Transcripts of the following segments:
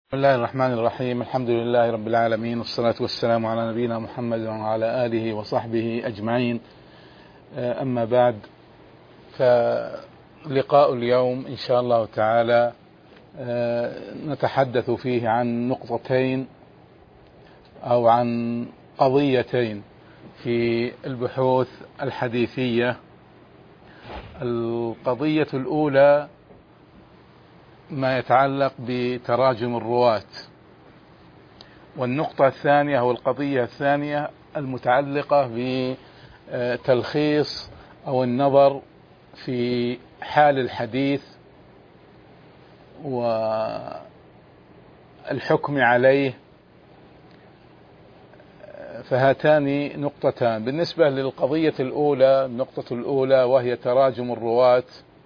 بسم الله الرحمن الرحيم. الحمد لله رب العالمين، والصلاة والسلام على نبينا محمد وعلى آله وصحبه أجمعين. أما بعد، فلقاء اليوم إن شاء الله تعالى نتحدث فيه عن نقطتين أو عن قضيتين في البحوث الحديثية. القضية الأولى ما يتعلق بتراجم الرواة، والنقطة الثانية أو القضية الثانية المتعلقة بتلخيص أو النظر في حال الحديث والحكم عليه. فهاتان نقطتان. بالنسبة للقضية الأولى، النقطة الأولى وهي تراجم الرواة،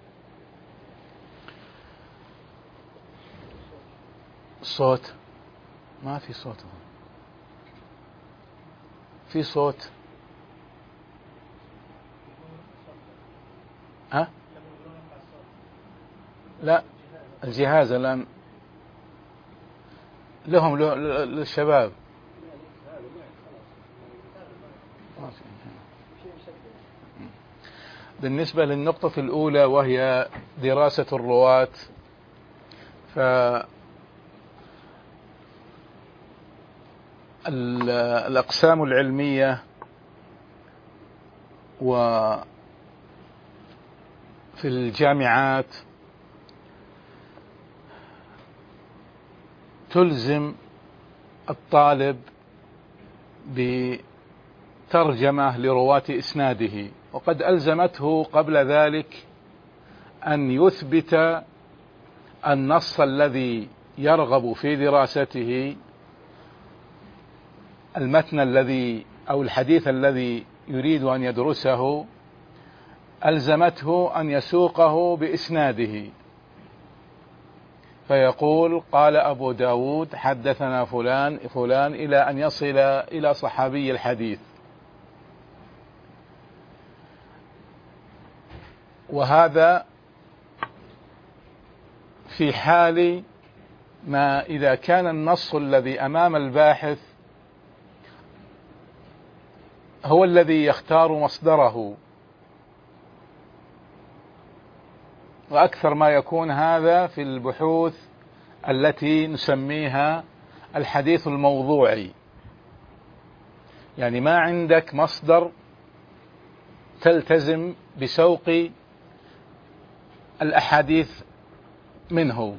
صوت ما في صوت، في صوت لا، الجهاز الآن لهم للشباب. بالنسبة للنقطة الأولى وهي دراسة الرواة، الأقسام العلمية وفي الجامعات تلزم الطالب بترجمة لرواة إسناده، وقد ألزمته قبل ذلك أن يثبت النص الذي يرغب في دراسته، المتن الذي أو الحديث الذي يريد أن يدرسه، ألزمته أن يسوقه بإسناده، فيقول قال أبو داود حدثنا فلان فلان إلى أن يصل إلى صحابي الحديث. وهذا في حال ما إذا كان النص الذي أمام الباحث هو الذي يختار مصدره، وأكثر ما يكون هذا في البحوث التي نسميها الحديث الموضوعي، يعني ما عندك مصدر تلتزم بسوق الأحاديث منه،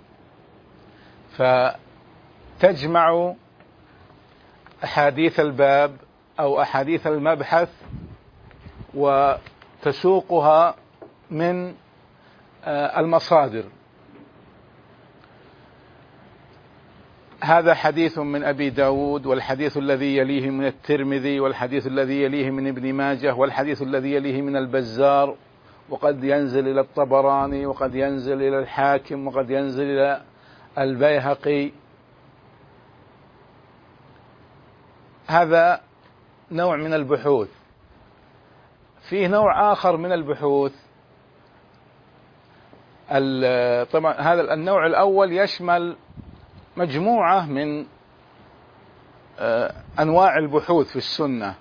فتجمع أحاديث الباب أو أحاديث المبحث وتسوقها من المصادر. هذا حديث من أبي داود، والحديث الذي يليه من الترمذي، والحديث الذي يليه من ابن ماجه، والحديث الذي يليه من البزار، وقد ينزل إلى الطبراني، وقد ينزل إلى الحاكم، وقد ينزل إلى البيهقي. هذا نوع من البحوث. فيه نوع آخر من البحوث، طبعا هذا النوع الأول يشمل مجموعة من أنواع البحوث في السنة.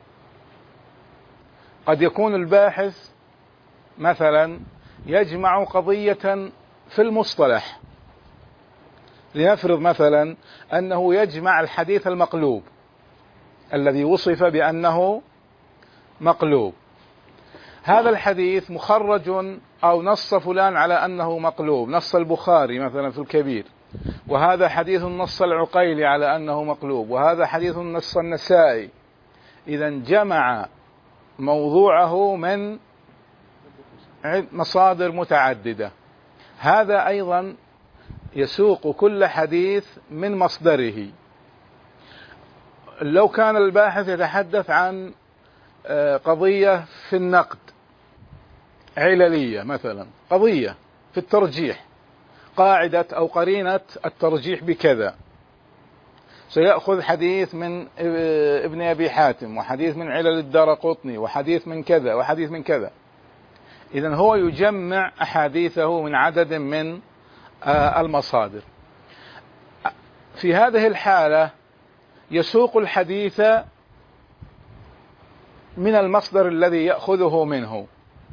قد يكون الباحث مثلا يجمع قضية في المصطلح، لنفرض مثلا أنه يجمع الحديث المقلوب الذي وصف بأنه مقلوب. هذا الحديث مخرج أو نص فلان على أنه مقلوب، نص البخاري مثلا في الكبير، وهذا حديث نص العقيلي على أنه مقلوب، وهذا حديث نص النسائي. إذا جمع موضوعه من مصادر متعددة. هذا أيضا يسوق كل حديث من مصدره. لو كان الباحث يتحدث عن قضية في النقد عللية مثلا، قضية في الترجيح، قاعدة أو قرينة الترجيح بكذا، سيأخذ حديث من ابن أبي حاتم، وحديث من علل الدارقطني، وحديث من كذا، وحديث من كذا. إذن هو يجمع أحاديثه من عدد من المصادر. في هذه الحالة يسوق الحديث من المصدر الذي يأخذه منه.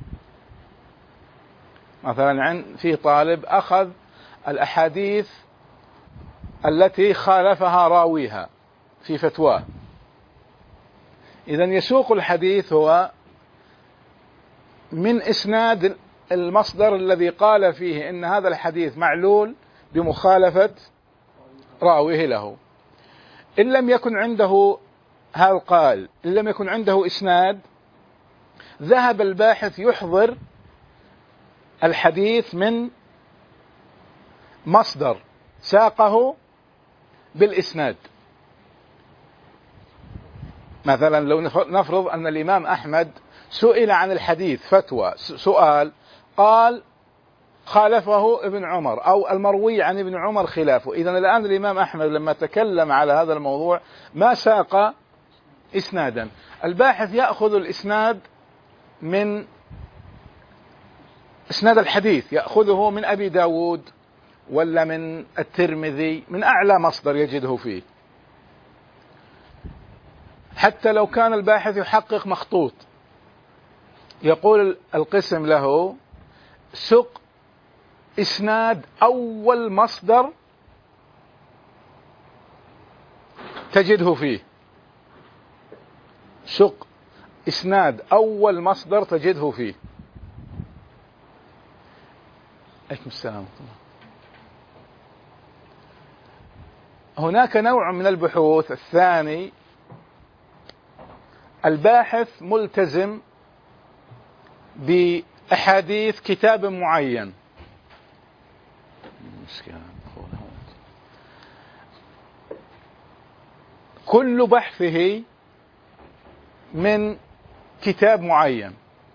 مثلا في طالب أخذ الأحاديث التي خالفها راويها في فتواه، إذن يسوق الحديث هو من إسناد المصدر الذي قال فيه إن هذا الحديث معلول بمخالفة راويه له. إن لم يكن عنده هذا القائل، إن لم يكن عنده إسناد، ذهب الباحث يحضر الحديث من مصدر ساقه بالإسناد. مثلا لو نفرض أن الإمام أحمد سئل عن الحديث فتوى، سؤال قال خالفه ابن عمر أو المروي عن ابن عمر خلافه، إذن الآن الإمام أحمد لما تكلم على هذا الموضوع ما ساق إسنادا. الباحث يأخذ الإسناد من إسناد الحديث، يأخذه من أبي داود ولا من الترمذي، من أعلى مصدر يجده فيه. حتى لو كان الباحث يحقق مخطوط، يقول القسم له سق إسناد أول مصدر تجده فيه، سق إسناد أول مصدر تجده فيه. عليكم السلام. هناك نوع من البحوث الثاني، الباحث ملتزم بأحاديث كتاب معين، كل بحثه من كتاب معين.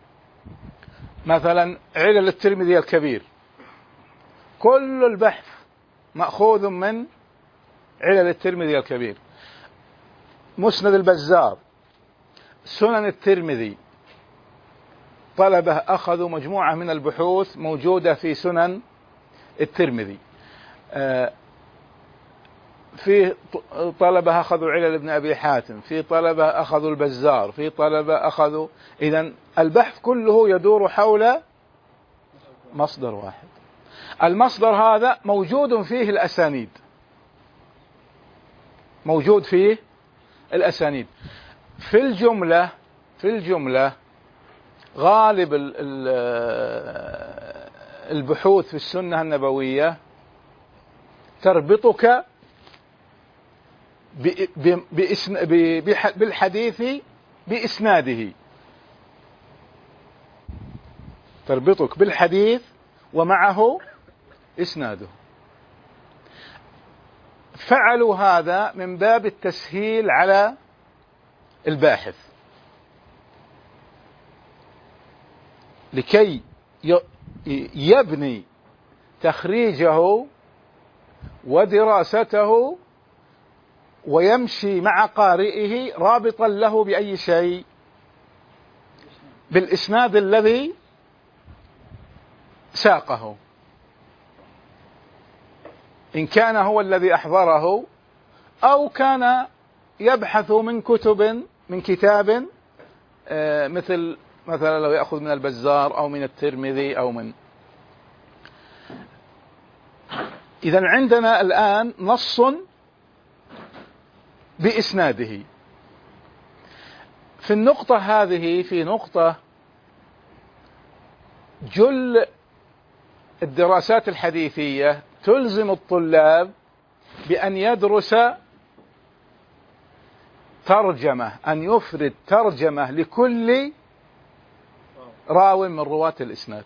مثلا علل الترمذي الكبير، كل البحث مأخوذ من علل الترمذي الكبير. مسند البزار، سنن الترمذي، طلبة أخذوا مجموعة من البحوث موجودة في سنن الترمذي. في طلبة أخذوا علل ابن أبي حاتم، في طلبة أخذوا البزار، في طلبة أخذوا. إذن البحث كله يدور حول مصدر واحد. المصدر هذا موجود فيه الأسانيد، موجود فيه الأسانيد. في الجملة غالب البحوث في السنة النبوية تربطك بالحديث بإسناده، تربطك بالحديث ومعه إسناده. فعلوا هذا من باب التسهيل على الباحث لكي يبني تخريجه ودراسته ويمشي مع قارئه رابطا له بأي شيء، بالإسناد الذي ساقه، إن كان هو الذي أحضره أو كان يبحث من كتاب مثلا لو يأخذ من البزار أو من الترمذي أو من. إذن عندنا الآن نص بإسناده. في النقطة هذه في نقطة، جل الدراسات الحديثية تلزم الطلاب بأن يدرس ترجمة، أن يفرد ترجمة لكل راو من رواة الإسناد،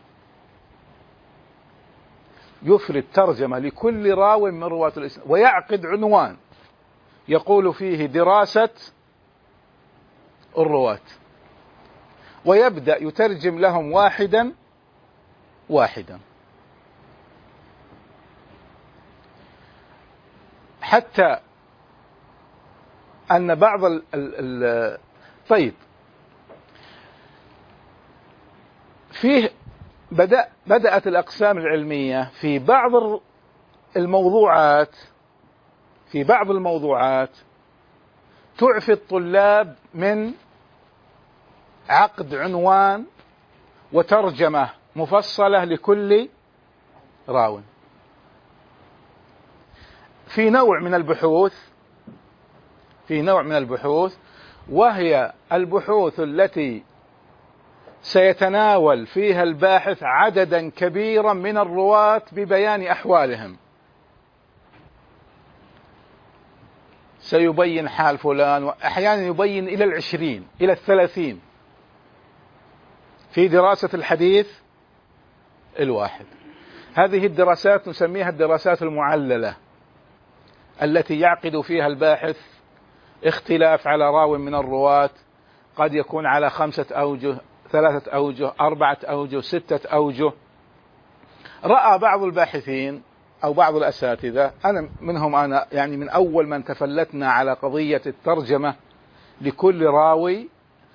يفرد ترجمة لكل راو من رواة الإسناد، ويعقد عنوان يقول فيه دراسة الرواة، ويبدأ يترجم لهم واحدا واحدا حتى أن بعض طيب فيه بدأت الأقسام العلمية في بعض الموضوعات في بعض الموضوعات تعفي الطلاب من عقد عنوان وترجمة مفصلة لكل راو. في نوع من البحوث وهي البحوث التي سيتناول فيها الباحث عددا كبيرا من الرواة ببيان أحوالهم، سيبين حال فلان، وأحيانا يبين إلى 20 إلى 30 في دراسة الحديث الواحد. هذه الدراسات نسميها الدراسات المعللة، التي يعقد فيها الباحث اختلاف على راو من الرواة، قد يكون على 5 أوجه، 3 أوجه، 4 أوجه، 6 أوجه. رأى بعض الباحثين أو بعض الأساتذة، أنا منهم، أنا يعني من أول من تفلتنا على قضية الترجمة لكل راوي،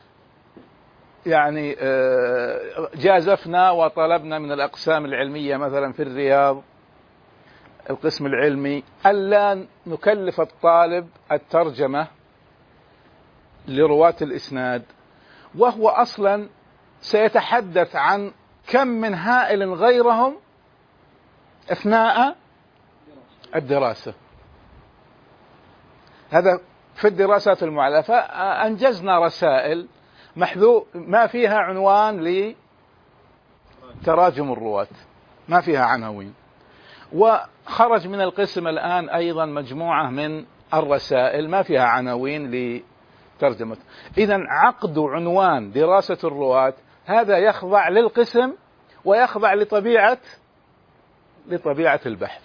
يعني جازفنا وطلبنا من الأقسام العلمية مثلا في الرياض القسم العلمي ألا نكلف الطالب الترجمة لرواة الإسناد، وهو أصلا سيتحدث عن كم من هائل غيرهم أثناء الدراسة. هذا في الدراسات المعلّة. فأنجزنا رسائل ما فيها عنوان لتراجم الرواة، ما فيها عناوين. وخرج من القسم الآن أيضا مجموعة من الرسائل ما فيها عناوين لترجمة. إذن عقد عنوان دراسة الرواة هذا يخضع للقسم ويخضع لطبيعة البحث،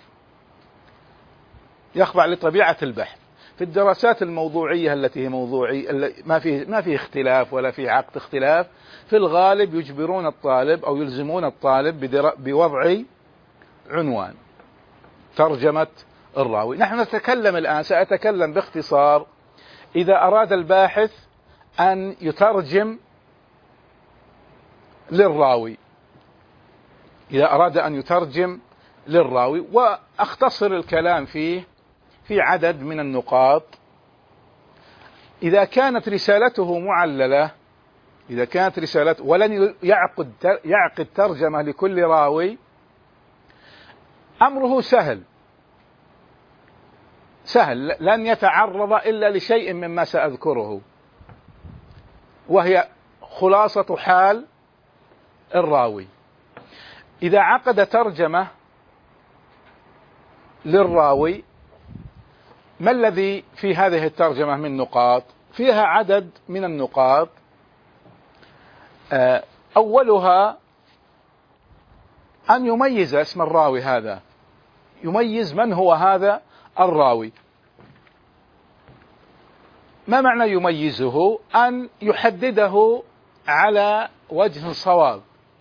يخضع لطبيعة البحث. في الدراسات الموضوعية التي هي موضوعية ما في اختلاف ولا في عقد اختلاف، في الغالب يجبرون الطالب أو يلزمون الطالب بوضع عنوان ترجمة الراوي. نحن نتكلم الآن، سأتكلم باختصار إذا أراد الباحث أن يترجم للراوي، إذا أراد أن يترجم للراوي، وأختصر الكلام فيه في عدد من النقاط. إذا كانت رسالته معللة، إذا كانت رسالته ولن يعقد ترجمة لكل راوي، أمره سهل، لن يتعرض إلا لشيء مما سأذكره، وهي خلاصة حال الراوي. إذا عقد ترجمة للراوي، ما الذي في هذه الترجمة من نقاط؟ فيها عدد من النقاط. أولها أن يميز اسم الراوي هذا، يميز من هو هذا الراوي. ما معنى يميزه؟ أن يحدده على وجه صواب.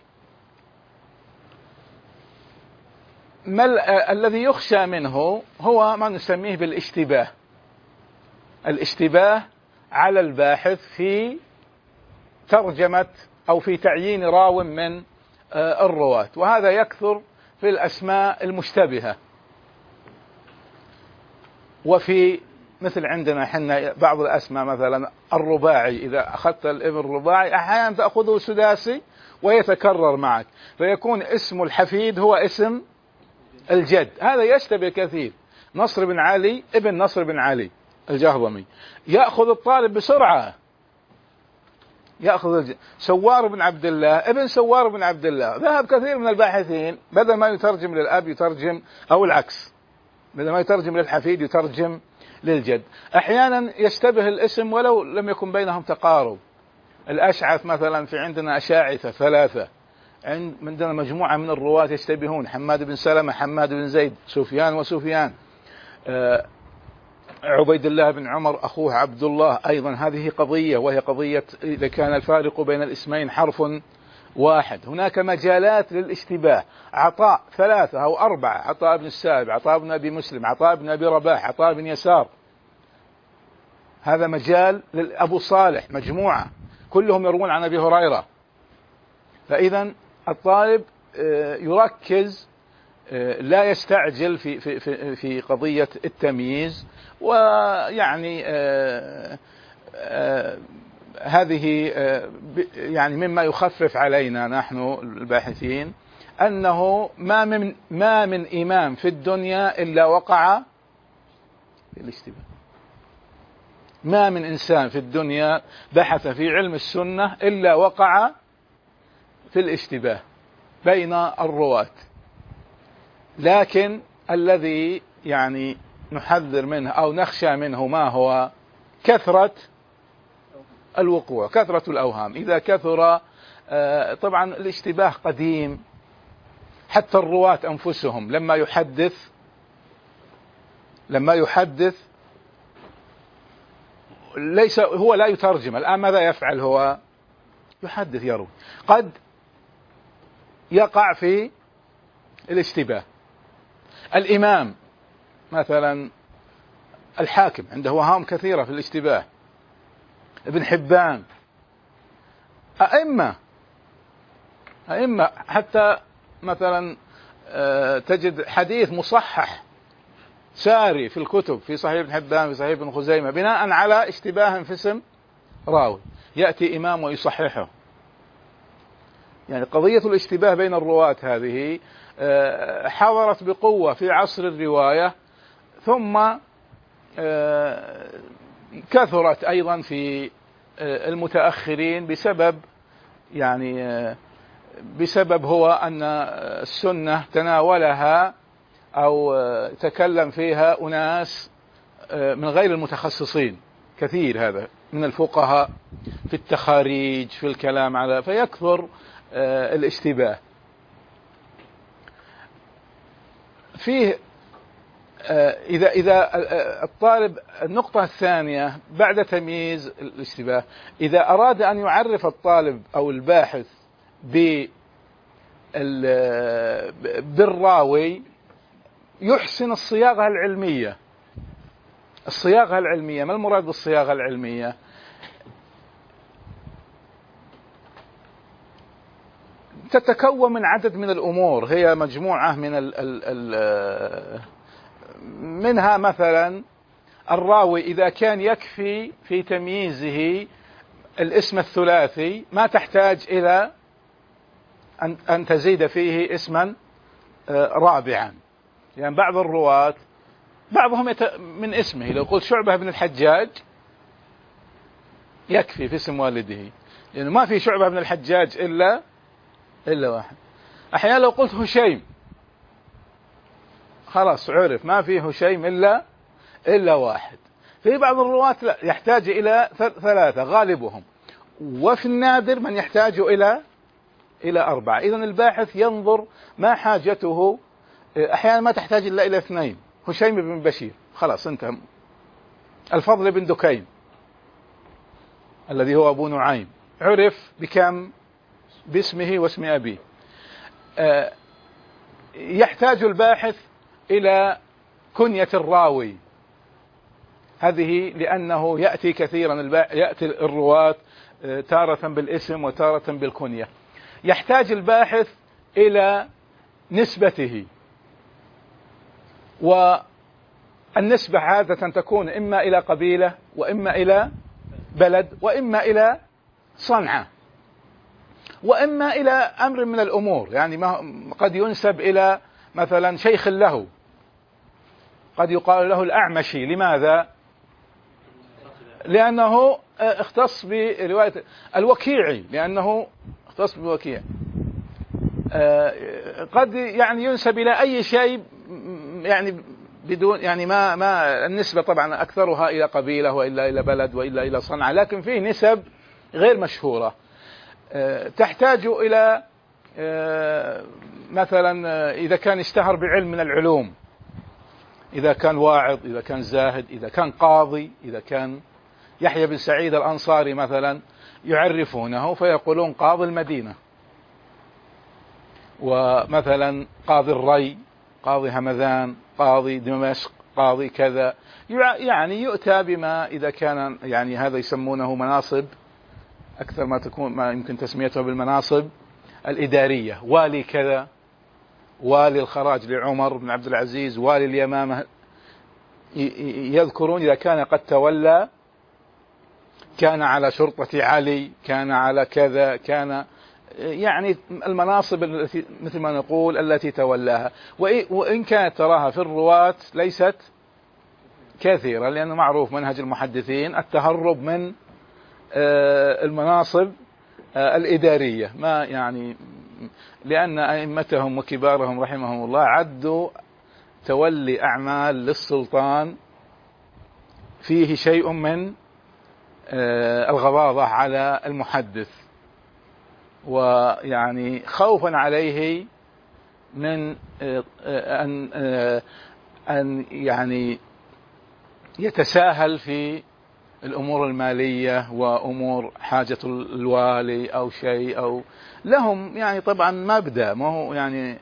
الذي يخشى منه هو ما نسميه بالاشتباه، الاشتباه على الباحث في ترجمة أو في تعيين راو من الرواة، وهذا يكثر في الأسماء المشتبهة. وفي مثل عندنا حنا بعض الأسماء مثلا الرباعي، إذا أخذت الابن الرباعي أحيانا تأخذه سداسي ويتكرر معك، فيكون اسم الحفيد هو اسم الجد. هذا يشتبه كثير. نصر بن علي ابن نصر بن علي الجهضمي، يأخذ الطالب بسرعة، يأخذ سوار بن عبد الله ابن سوار بن عبد الله. ذهب كثير من الباحثين بدل ما يترجم للأب يترجم، أو العكس، بدل ما يترجم للحفيد يترجم للجد. أحيانا يشتبه الاسم ولو لم يكن بينهم تقارب. الأشعث مثلا، في عندنا أشاعثة 3، عندنا مجموعة من الرواة يشتبهون، حماد بن سلمة، حماد بن زيد، سفيان وسفيان، عبيد الله بن عمر أخوه عبد الله. أيضا هذه قضية، وهي قضية إذا كان الفارق بين الاسمين حرف واحد. هناك مجالات للاشتباه. عطاء 3 أو 4، عطاء بن السائب، عطاء بن أبي مسلم، عطاء بن أبي رباح، عطاء بن يسار، هذا مجال. أبو صالح مجموعة، كلهم يروون عن أبي هريرة. فإذا الطالب يركز، لا يستعجل في قضية التمييز، ويعني هذه يعني مما يخفف علينا نحن الباحثين أنه ما من إمام في الدنيا إلا وقع في الاشتباه. ما من إنسان في الدنيا بحث في علم السنة إلا وقع في الاشتباه بين الرواة. لكن الذي يعني نحذر منه أو نخشى منه ما هو؟ كثرة الوقوع، كثرة الأوهام. إذا كثر طبعا الاشتباه قديم، حتى الرواة أنفسهم لما يحدث ليس هو لا يترجم. الآن ماذا يفعل؟ هو يحدث يروي، قد يقع في الاشتباه. الإمام مثلا الحاكم عنده وهام كثيرة في الاشتباه، ابن حبان، أئمة حتى مثلا تجد حديث مصحح ساري في الكتب، في صحيح ابن حبان، في صحيح ابن خزيمة، بناء على اشتباه في اسم راوي، يأتي إمام ويصححه. يعني قضية الاشتباه بين الرواة هذه حضرت بقوة في عصر الرواية، ثم كثرت أيضا في المتأخرين بسبب هو أن السنة تناولها أو تكلم فيها أناس من غير المتخصصين كثير، هذا من الفقهاء في التخاريج في الكلام على، فيكثر الاشتباه فيه. إذا الطالب، النقطة الثانية بعد تمييز الاشتباه، إذا أراد أن يعرف الطالب أو الباحث بالراوي يحسن الصياغة العلمية. الصياغة العلمية، ما المراد بالصياغة العلمية؟ تتكون من عدد من الأمور، هي مجموعة منها مثلا الراوي إذا كان يكفي في تمييزه الاسم الثلاثي ما تحتاج إلى أن تزيد فيه اسما رابعا. يعني بعض الرواة بعضهم من اسمه، لو قلت شعبة بن الحجاج يكفي في اسم والده، لأنه ما في شعبة بن الحجاج إلا واحد. أحيانا لو قلت هشيم خلاص عرف ما في هشيم إلا واحد. في بعض الرواة لا، يحتاج إلى ثلاثة غالبهم، وفي النادر من يحتاج إلى أربعة. إذن الباحث ينظر ما حاجته. أحيانا ما تحتاج إلا إلى اثنين، هشيم بن بشير خلاص انتهى. الفضل بن دكين الذي هو أبو نعيم عرف بكم؟ باسمه واسم أبيه. يحتاج الباحث إلى كنية الراوي، هذه لأنه يأتي كثيرا يأتي الرواة تارة بالاسم وتارة بالكنية. يحتاج الباحث إلى نسبته، والنسبة عادة تكون إما إلى قبيلة، وإما إلى بلد، وإما إلى صنعة، وإما إلى أمر من الأمور. يعني قد ينسب إلى مثلا شيخ له، قد يقال له الأعمشي. لماذا؟ لأنه اختص برواية الوكيعي، لأنه اختص بوكيع. قد يعني ينسب إلى أي شيء، يعني بدون يعني ما النسبة طبعا أكثرها إلى قبيلة، وإلا إلى بلد، وإلا إلى صنعة، لكن فيه نسب غير مشهورة. تحتاج إلى مثلا إذا كان اشتهر بعلم من العلوم، إذا كان واعظ، إذا كان زاهد، إذا كان قاضي، إذا كان يحيى بن سعيد الأنصاري مثلا يعرفونه فيقولون قاضي المدينة، ومثلا قاضي الري، قاضي همذان، قاضي دمشق، قاضي كذا. يعني يؤتى بما إذا كان يعني هذا يسمونه مناصب أكثر ما تكون، ما يمكن تسميتها بالمناصب الإدارية، والي كذا، والي الخراج لعمر بن عبد العزيز، والي اليمامة. يذكرون إذا كان قد تولى، كان على شرطة علي، كان على كذا، كان يعني المناصب التي مثل ما نقول التي تولاها. وإن كانت تراها في الرواة ليست كثيرة، لأنه معروف منهج المحدثين التهرب من المناصب الإدارية، ما يعني لأن أئمتهم وكبارهم رحمهم الله عدوا تولي أعمال للسلطان فيه شيء من الغضاضة على المحدث، ويعني خوفا عليه من أن يعني يتساهل في الأمور المالية وأمور حاجة الوالي أو شيء، أو لهم يعني طبعا مبدأ، ما هو يعني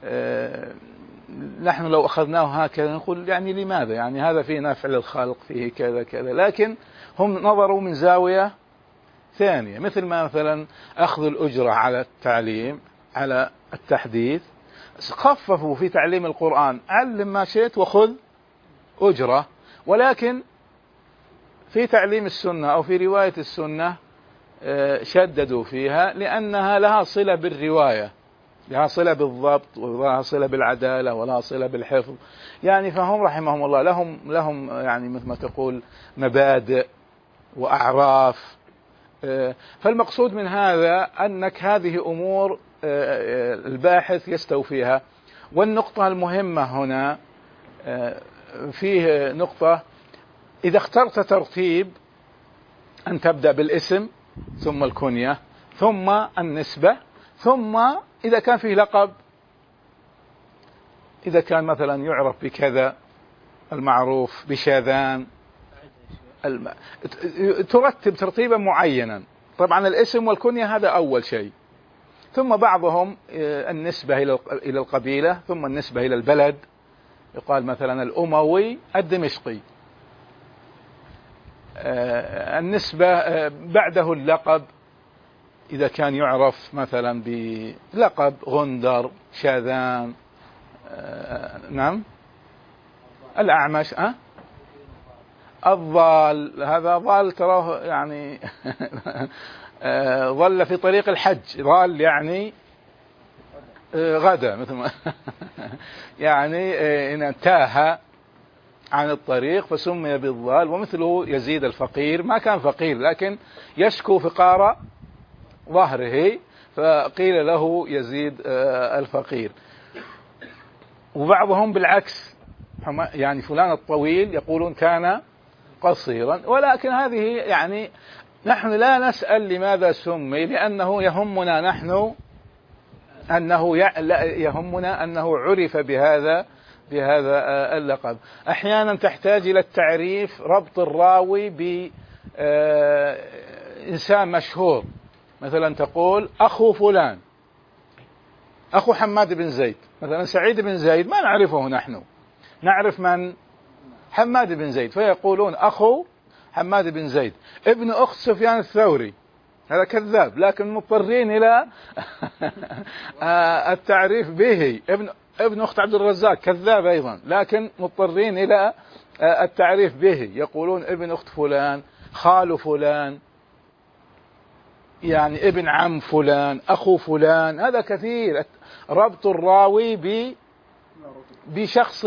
نحن لو أخذناه هكذا نقول يعني لماذا، يعني هذا فيه نفع للخلق، فيه كذا كذا، لكن هم نظروا من زاوية ثانية، مثل ما مثلا أخذ الأجرة على التعليم، على التحديث، خففوا في تعليم القرآن، علم ما شئت وخذ أجرة. ولكن في تعليم السنة أو في رواية السنة شددوا فيها، لأنها لها صلة بالرواية، لها صلة بالضبط، ولها صلة بالعدالة، ولها صلة بالحفظ، يعني فهم رحمهم الله لهم يعني مثل ما تقول مبادئ وأعراف. فالمقصود من هذا أنك هذه أمور الباحث يستوفيها. والنقطة المهمة هنا فيه نقطة، إذا اخترت ترتيب أن تبدأ بالاسم ثم الكنية ثم النسبة، ثم إذا كان فيه لقب، إذا كان مثلا يعرف بكذا المعروف بشاذان، ترتب ترتيبا معينا. طبعا الاسم والكنية هذا أول شيء، ثم بعضهم النسبة إلى القبيلة، ثم النسبة إلى البلد، يقال مثلا الأموي الدمشقي، النسبة بعده اللقب، إذا كان يعرف مثلا بلقب غندر، شاذان، نعم، الأعمش، الضال، هذا ضال تراه يعني ضل في طريق الحج، ضال يعني غدا، مثل ما يعني إن تاه عن الطريق فسمي بالضال. ومثله يزيد الفقير، ما كان فقير لكن يشكو فقار ظهره فقيل له يزيد الفقير. وبعضهم بالعكس، يعني فلان الطويل يقولون كان قصيرا. ولكن هذه يعني نحن لا نسأل لماذا سمي، لأنه يهمنا نحن يهمنا أنه عرف بهذا اللقب. أحيانا تحتاج إلى التعريف، ربط الراوي بإنسان مشهور، مثلا تقول أخو فلان، أخو حماد بن زيد، مثلا سعيد بن زيد ما نعرفه نحن، نعرف من؟ حماد بن زيد، فيقولون أخو حماد بن زيد، ابن أخت سفيان الثوري، هذا كذاب، لكن مضطرين إلى التعريف به. ابن أخت عبد الرزاق، كذاب أيضا، لكن مضطرين إلى التعريف به، يقولون ابن أخت فلان، خال فلان، يعني ابن عم فلان، أخو فلان، هذا كثير، ربط الراوي بشخص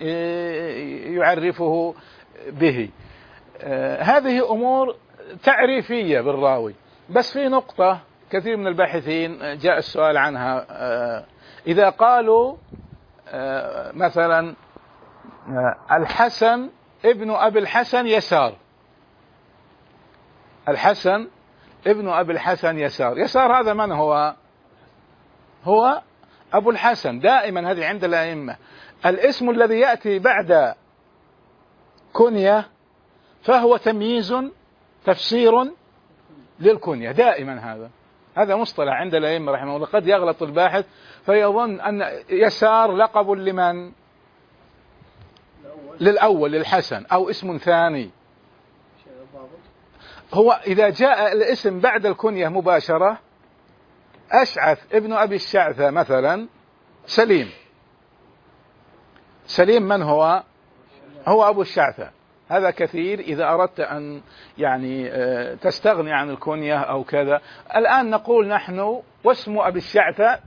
يعرفه به. هذه أمور تعريفية بالراوي. بس في نقطة كثير من الباحثين جاء السؤال عنها، إذا قالوا مثلا الحسن ابن أبي الحسن يسار، الحسن ابن أبي الحسن يسار، يسار هذا من هو؟ هو أبو الحسن. دائما هذه عند الأئمة الاسم الذي يأتي بعد كنية فهو تمييز تفسير للكنية، دائما هذا مصطلح عند الأئمة رحمه الله. قد يغلط الباحث فيظن أن يسار لقب لمن؟ للأول، للحسن، أو اسم ثاني. هو إذا جاء الاسم بعد الكنية مباشرة، أشعث ابن أبي الشعثة مثلا سليم، سليم من هو؟ هو أبو الشعثاء. هذا كثير إذا أردت أن يعني تستغني عن الكنية أو كذا. الآن نقول نحن واسم أبي الشعثاء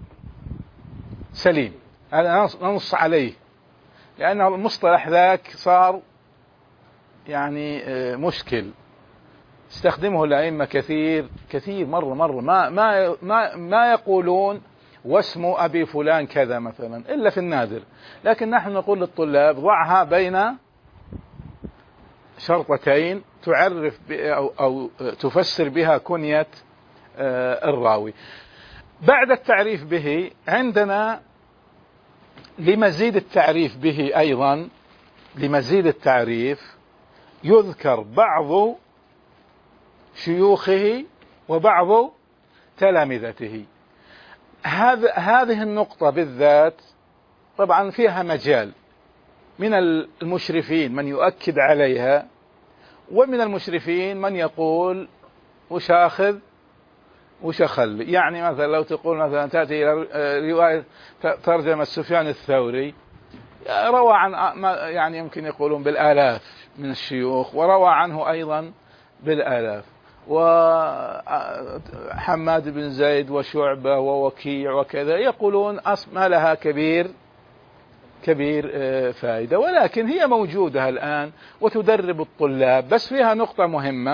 سليم، هذا ننص عليه، لأن المصطلح ذاك صار يعني مشكل، استخدمه الأئمة كثير مرة ما يقولون واسم أبي فلان كذا مثلا إلا في النادر. لكن نحن نقول للطلاب ضعها بين شرطتين تعرف أو تفسر بها كنية الراوي. بعد التعريف به عندنا لمزيد التعريف به أيضا، لمزيد التعريف يذكر بعض شيوخه وبعض تلامذته. هذه النقطة بالذات طبعا فيها مجال من المشرفين من يؤكد عليها، ومن المشرفين من يقول وش أخذ وش أخلي. يعني مثلا لو تقول مثلا تأتي إلى رواية ترجمة سفيان الثوري، روى عن يعني يمكن يقولون بالآلاف من الشيوخ، وروى عنه أيضا بالآلاف، وحماد بن زيد وشعبة ووكيع وكذا، يقولون ما لها كبير فائدة، ولكن هي موجودة الآن وتدرب الطلاب. بس فيها نقطة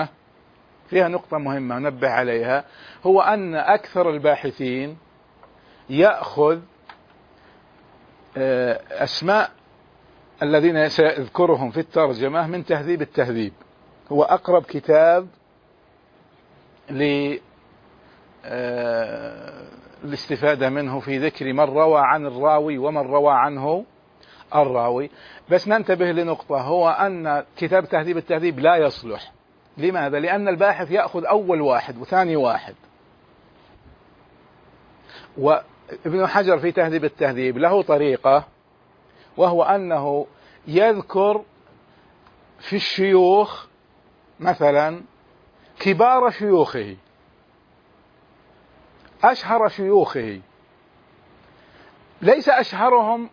مهمة ننبه عليها، هو أن أكثر الباحثين يأخذ أسماء الذين سيذكرهم في الترجمة من تهذيب التهذيب، هو أقرب كتاب للاستفادة منه في ذكر من روى عن الراوي ومن روى عنه الراوي. بس ننتبه لنقطة، هو أن كتاب تهذيب التهذيب لا يصلح. لماذا؟ لأن الباحث يأخذ أول واحد وثاني واحد، وابن حجر في تهذيب التهذيب له طريقة، وهو أنه يذكر في الشيوخ مثلا كبار شيوخه، أشهر شيوخه، ليس أشهرهم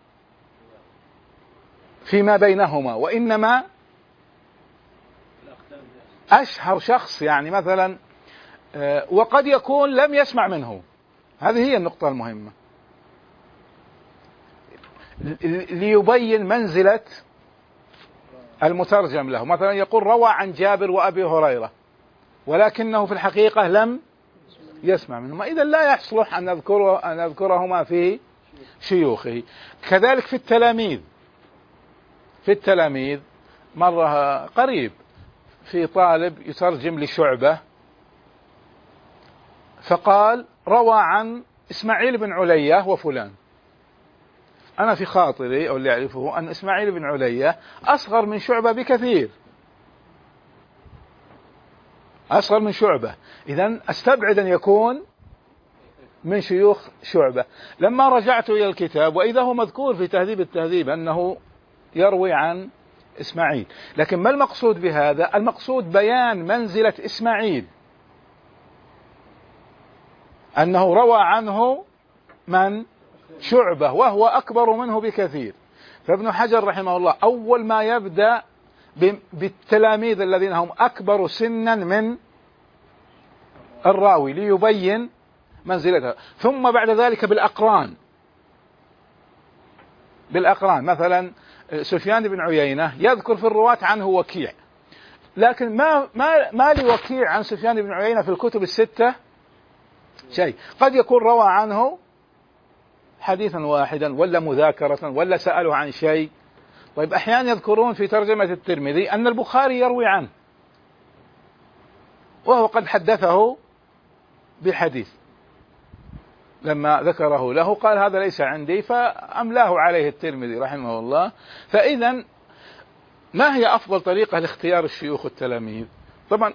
فيما بينهما، وإنما أشهر شخص، يعني مثلا وقد يكون لم يسمع منه. هذه هي النقطة المهمة، ليبين منزلة المترجم له. مثلا يقول روى عن جابر وأبي هريرة، ولكنه في الحقيقة لم يسمع منهما، إذا لا يصلح أن نذكرهما في شيوخه. كذلك في التلاميذ مرة قريب في طالب يترجم لشعبة، فقال روى عن إسماعيل بن علية وفلان. أنا في خاطري أو اللي أعرفه أن إسماعيل بن علية أصغر من شعبة بكثير، أصغر من شعبة، إذن أستبعد أن يكون من شيوخ شعبة. لما رجعت إلى الكتاب وإذا هو مذكور في تهذيب التهذيب أنه يروي عن إسماعيل، لكن ما المقصود بهذا؟ المقصود بيان منزلة إسماعيل، أنه روى عنه من شعبة وهو أكبر منه بكثير. فابن حجر رحمه الله أول ما يبدأ بالتلاميذ الذين هم أكبر سنا من الراوي ليبين منزلته، ثم بعد ذلك بالأقران. مثلا سفيان بن عيينة يذكر في الرواة عنه وكيع، لكن ما لوكيع عن سفيان بن عيينة في الكتب الستة شيء. قد يكون روى عنه حديثا واحدا ولا مذاكرة ولا سأله عن شيء. طيب أحيانا يذكرون في ترجمة الترمذي أن البخاري يروي عنه وهو قد حدثه بحديث، لما ذكره له قال هذا ليس عندي فأملاه عليه الترمذي رحمه الله. فإذا ما هي أفضل طريقة لاختيار الشيوخ والتلاميذ؟ طبعا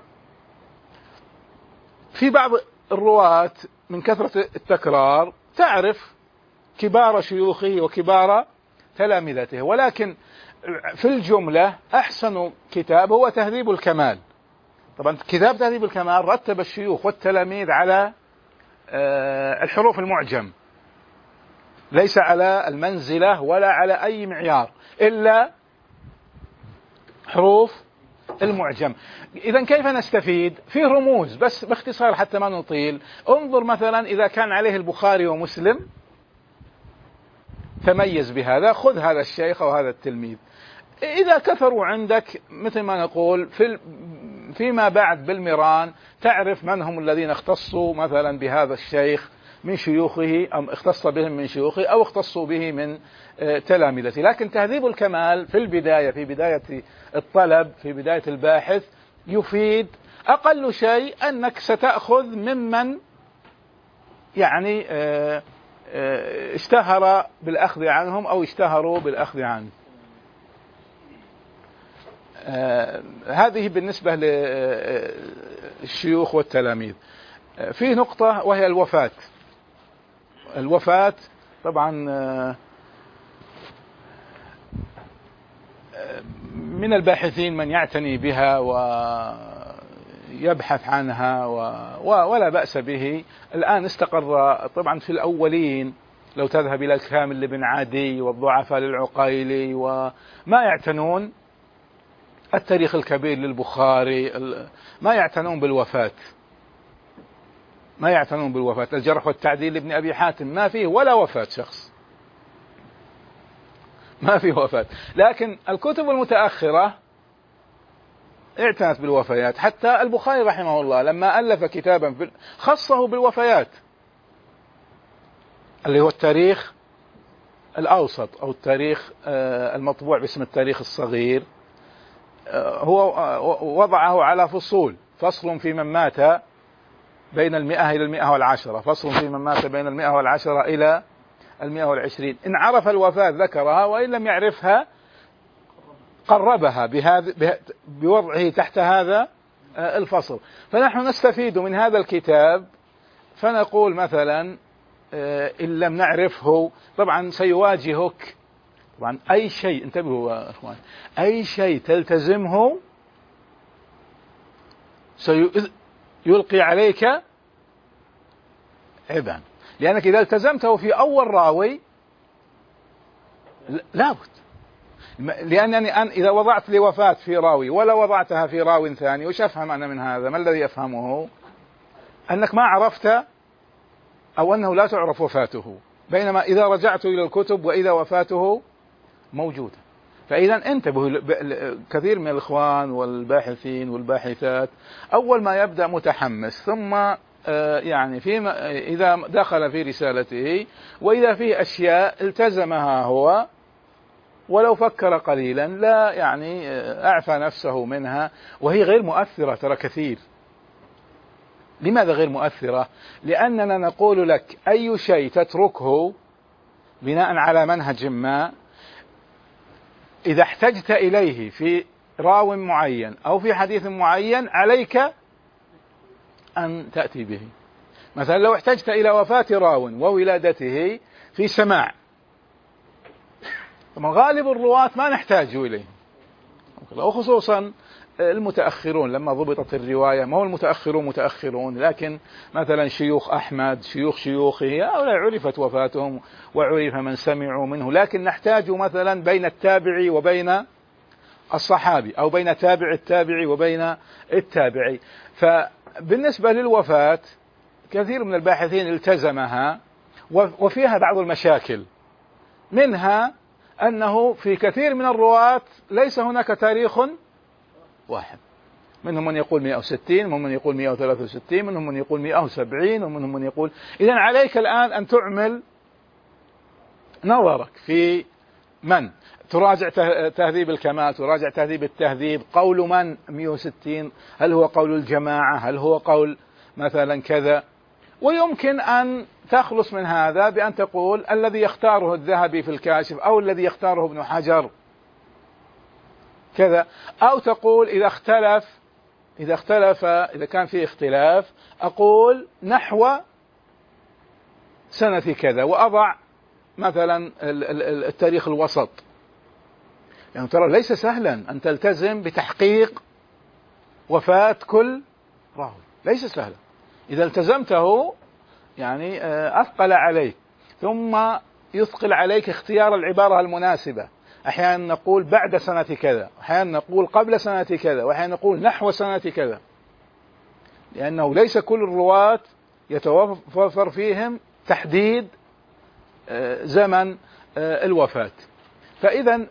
في بعض الرواة من كثرة التكرار تعرف كبار شيوخه وكبار تلامذته، ولكن في الجملة أحسن كتاب هو تهذيب الكمال. طبعا كتاب تهذيب الكمال رتب الشيوخ والتلاميذ على الحروف المعجم، ليس على المنزلة ولا على أي معيار، إلا حروف المعجم. إذا كيف نستفيد؟ في رموز بس باختصار حتى ما نطيل. انظر مثلا إذا كان عليه البخاري ومسلم تميز بهذا، خذ هذا الشيخ أو هذا التلميذ. إذا كثروا عندك مثل ما نقول فيما بعد بالمران تعرف من هم الذين اختصوا مثلا بهذا الشيخ من شيوخه، أو اختص بهم من شيوخه، أو اختصوا به من تلامذته. لكن تهذيب الكمال في البداية، في بداية الطلب، في بداية الباحث، يفيد أقل شيء أنك ستأخذ ممن يعني اشتهر بالأخذ عنهم أو اشتهروا بالأخذ عنه. هذه بالنسبة للشيوخ والتلاميذ. في نقطة وهي الوفاة. الوفاة طبعا من الباحثين من يعتني بها ويبحث عنها ولا بأس به. الآن استقر طبعا في الأولين، لو تذهب إلى الكامل لابن عدي والضعفاء للعقيلي وما يعتنون، التاريخ الكبير للبخاري، ما يعتنون بالوفاة، ما يعتنون بالوفاة. الجرح والتعديل لابن أبي حاتم ما فيه ولا وفاة شخص، ما فيه وفاة. لكن الكتب المتأخرة اعتنت بالوفيات. حتى البخاري رحمه الله لما ألف كتابا خصه بالوفيات، اللي هو التاريخ الأوسط أو التاريخ المطبوع باسم التاريخ الصغير، هو وضعه على فصول: فصل في من مات بين 100 إلى 110، فصل في من مات بين 110 إلى 120. إن عرف الوفاة ذكرها، وإن لم يعرفها قربها بوضعه تحت هذا الفصل. فنحن نستفيد من هذا الكتاب، فنقول مثلا إن لم نعرفه، طبعا سيواجهك طبعا أي شيء، انتبهوا يا أخوان، أي شيء تلتزمه سيلقي عليك عبئا، لأنك إذا التزمته في أول راوي لابد، لأنني إذا وضعت لي وفاة في راوي ولا وضعتها في راوي ثاني، وش أفهم أنا من هذا؟ ما الذي أفهمه؟ أنك ما عرفت، أو أنه لا تعرف وفاته، بينما إذا رجعت إلى الكتب وإذا وفاته موجودة. فإذا انتبهوا، كثير من الإخوان والباحثين والباحثات أول ما يبدأ متحمس، ثم يعني إذا دخل في رسالته وإذا فيه أشياء التزمها هو ولو فكر قليلا، لا يعني أعفى نفسه منها، وهي غير مؤثرة ترى كثير. لماذا غير مؤثرة؟ لأننا نقول لك أي شيء تتركه بناء على منهج ما، إذا احتجت إليه في راو معين أو في حديث معين عليك أن تأتي به. مثلا لو احتجت إلى وفاة راو وولادته في سماع، غالب الرواة ما نحتاج إليه، وخصوصا المتأخرون لما ضبطت الرواية، ما هو المتأخرون متأخرون، لكن مثلا شيوخ أحمد، شيوخ شيوخه، هؤلاء عرفت وفاتهم وعرف من سمعوا منه، لكن نحتاج مثلا بين التابعي وبين الصحابي، أو بين تابع التابعي وبين التابعي. فبالنسبة للوفاة كثير من الباحثين التزمها، وفيها بعض المشاكل، منها أنه في كثير من الرواة ليس هناك تاريخ واحد، منهم من يقول 160، منهم من يقول 163، منهم من يقول 170، ومنهم من يقول. إذن عليك الآن أن تعمل نظرك في من تراجع تهذيب الكمال، تراجع تهذيب التهذيب، قول من 160، هل هو قول الجماعة، هل هو قول مثلا كذا. ويمكن أن تخلص من هذا بأن تقول الذي يختاره الذهبي في الكاشف، أو الذي يختاره ابن حجر كذا، أو تقول إذا كان في اختلاف أقول نحو سنة كذا، وأضع مثلا التاريخ الوسط. يعني ترى ليس سهلا أن تلتزم بتحقيق وفاة كل راوي، ليس سهلا. إذا التزمته يعني أثقل عليك، ثم يثقل عليك اختيار العبارة المناسبة، أحيانا نقول بعد سنة كذا، أحيانا نقول قبل سنة كذا، وأحيانا نقول نحو سنة كذا، لأنه ليس كل الرواة يتوفر فيهم تحديد زمن الوفاة. فإذا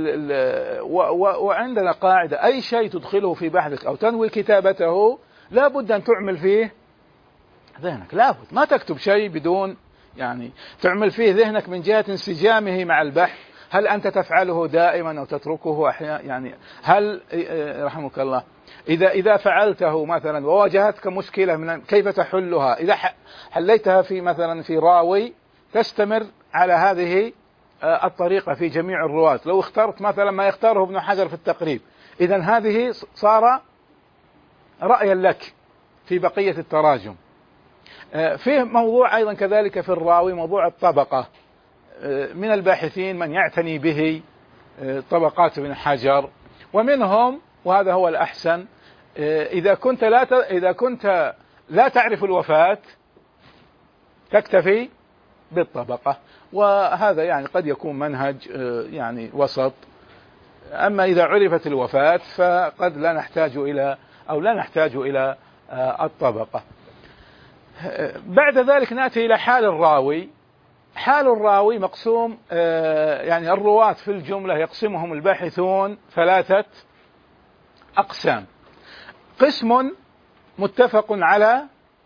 وعندنا قاعدة: أي شيء تدخله في بحثك أو تنوي كتابته لا بد أن تعمل فيه ذهنك، لا بد، ما تكتب شيء بدون يعني تعمل فيه ذهنك من جهة انسجامه مع البحث. هل أنت تفعله دائما أو تتركه أحيانا؟ يعني هل رحمك الله إذا فعلته مثلا وواجهتك مشكلة من كيف تحلها؟ إذا حليتها في مثلا في راوي تستمر على هذه الطريقة في جميع الرواة. لو اخترت مثلا ما يختاره ابن حجر في التقريب، إذا هذه صار رأيا لك في بقية التراجم. فيه موضوع أيضا كذلك في الراوي، موضوع الطبقة. من الباحثين من يعتني به طبقات ابن حجر، ومنهم وهذا هو الأحسن إذا كنت لا تعرف الوفاة تكتفي بالطبقة، وهذا يعني قد يكون منهج يعني وسط. أما إذا عرفت الوفاة فقد لا نحتاج إلى الطبقة. بعد ذلك نأتي إلى حال الراوي. حال الراوي مقسوم، يعني الرواة في الجملة يقسمهم الباحثون 3 أقسام. قسم متفق على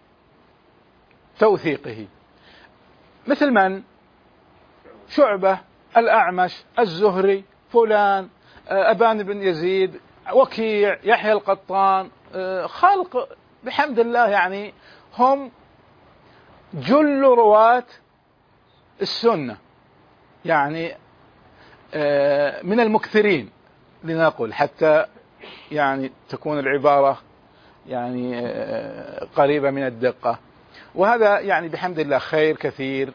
توثيقه، مثل من؟ شعبة، الأعمش، الزهري، فلان، أبان بن يزيد، وكيع، يحيى القطان، خلق بحمد الله يعني هم جل رواة السنة، يعني من المكثرين لنقل، حتى يعني تكون العبارة يعني قريبة من الدقة، وهذا يعني بحمد الله خير كثير.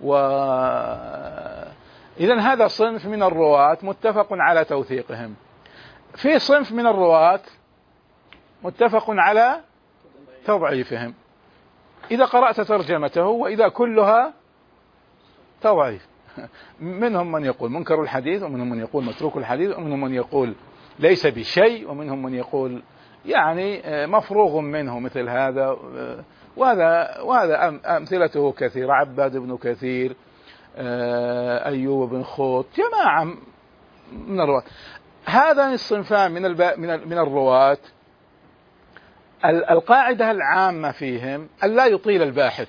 إذن هذا صنف من الرواة متفق على توثيقهم. في صنف من الرواة متفق على تضعيفهم، إذا قرأت ترجمته وإذا كلها تضعيف. منهم من يقول منكر الحديث، ومنهم من يقول متروك الحديث، ومنهم من يقول ليس بشيء، ومنهم من يقول يعني مفروغ منه مثل هذا. وهذا أمثلته كثيرة: عباد بن كثير، أيوب بن خوط، جماعة من الرواة. هذا الصنفان من الرواة القاعدة العامة فيهم ألا يطيل الباحث،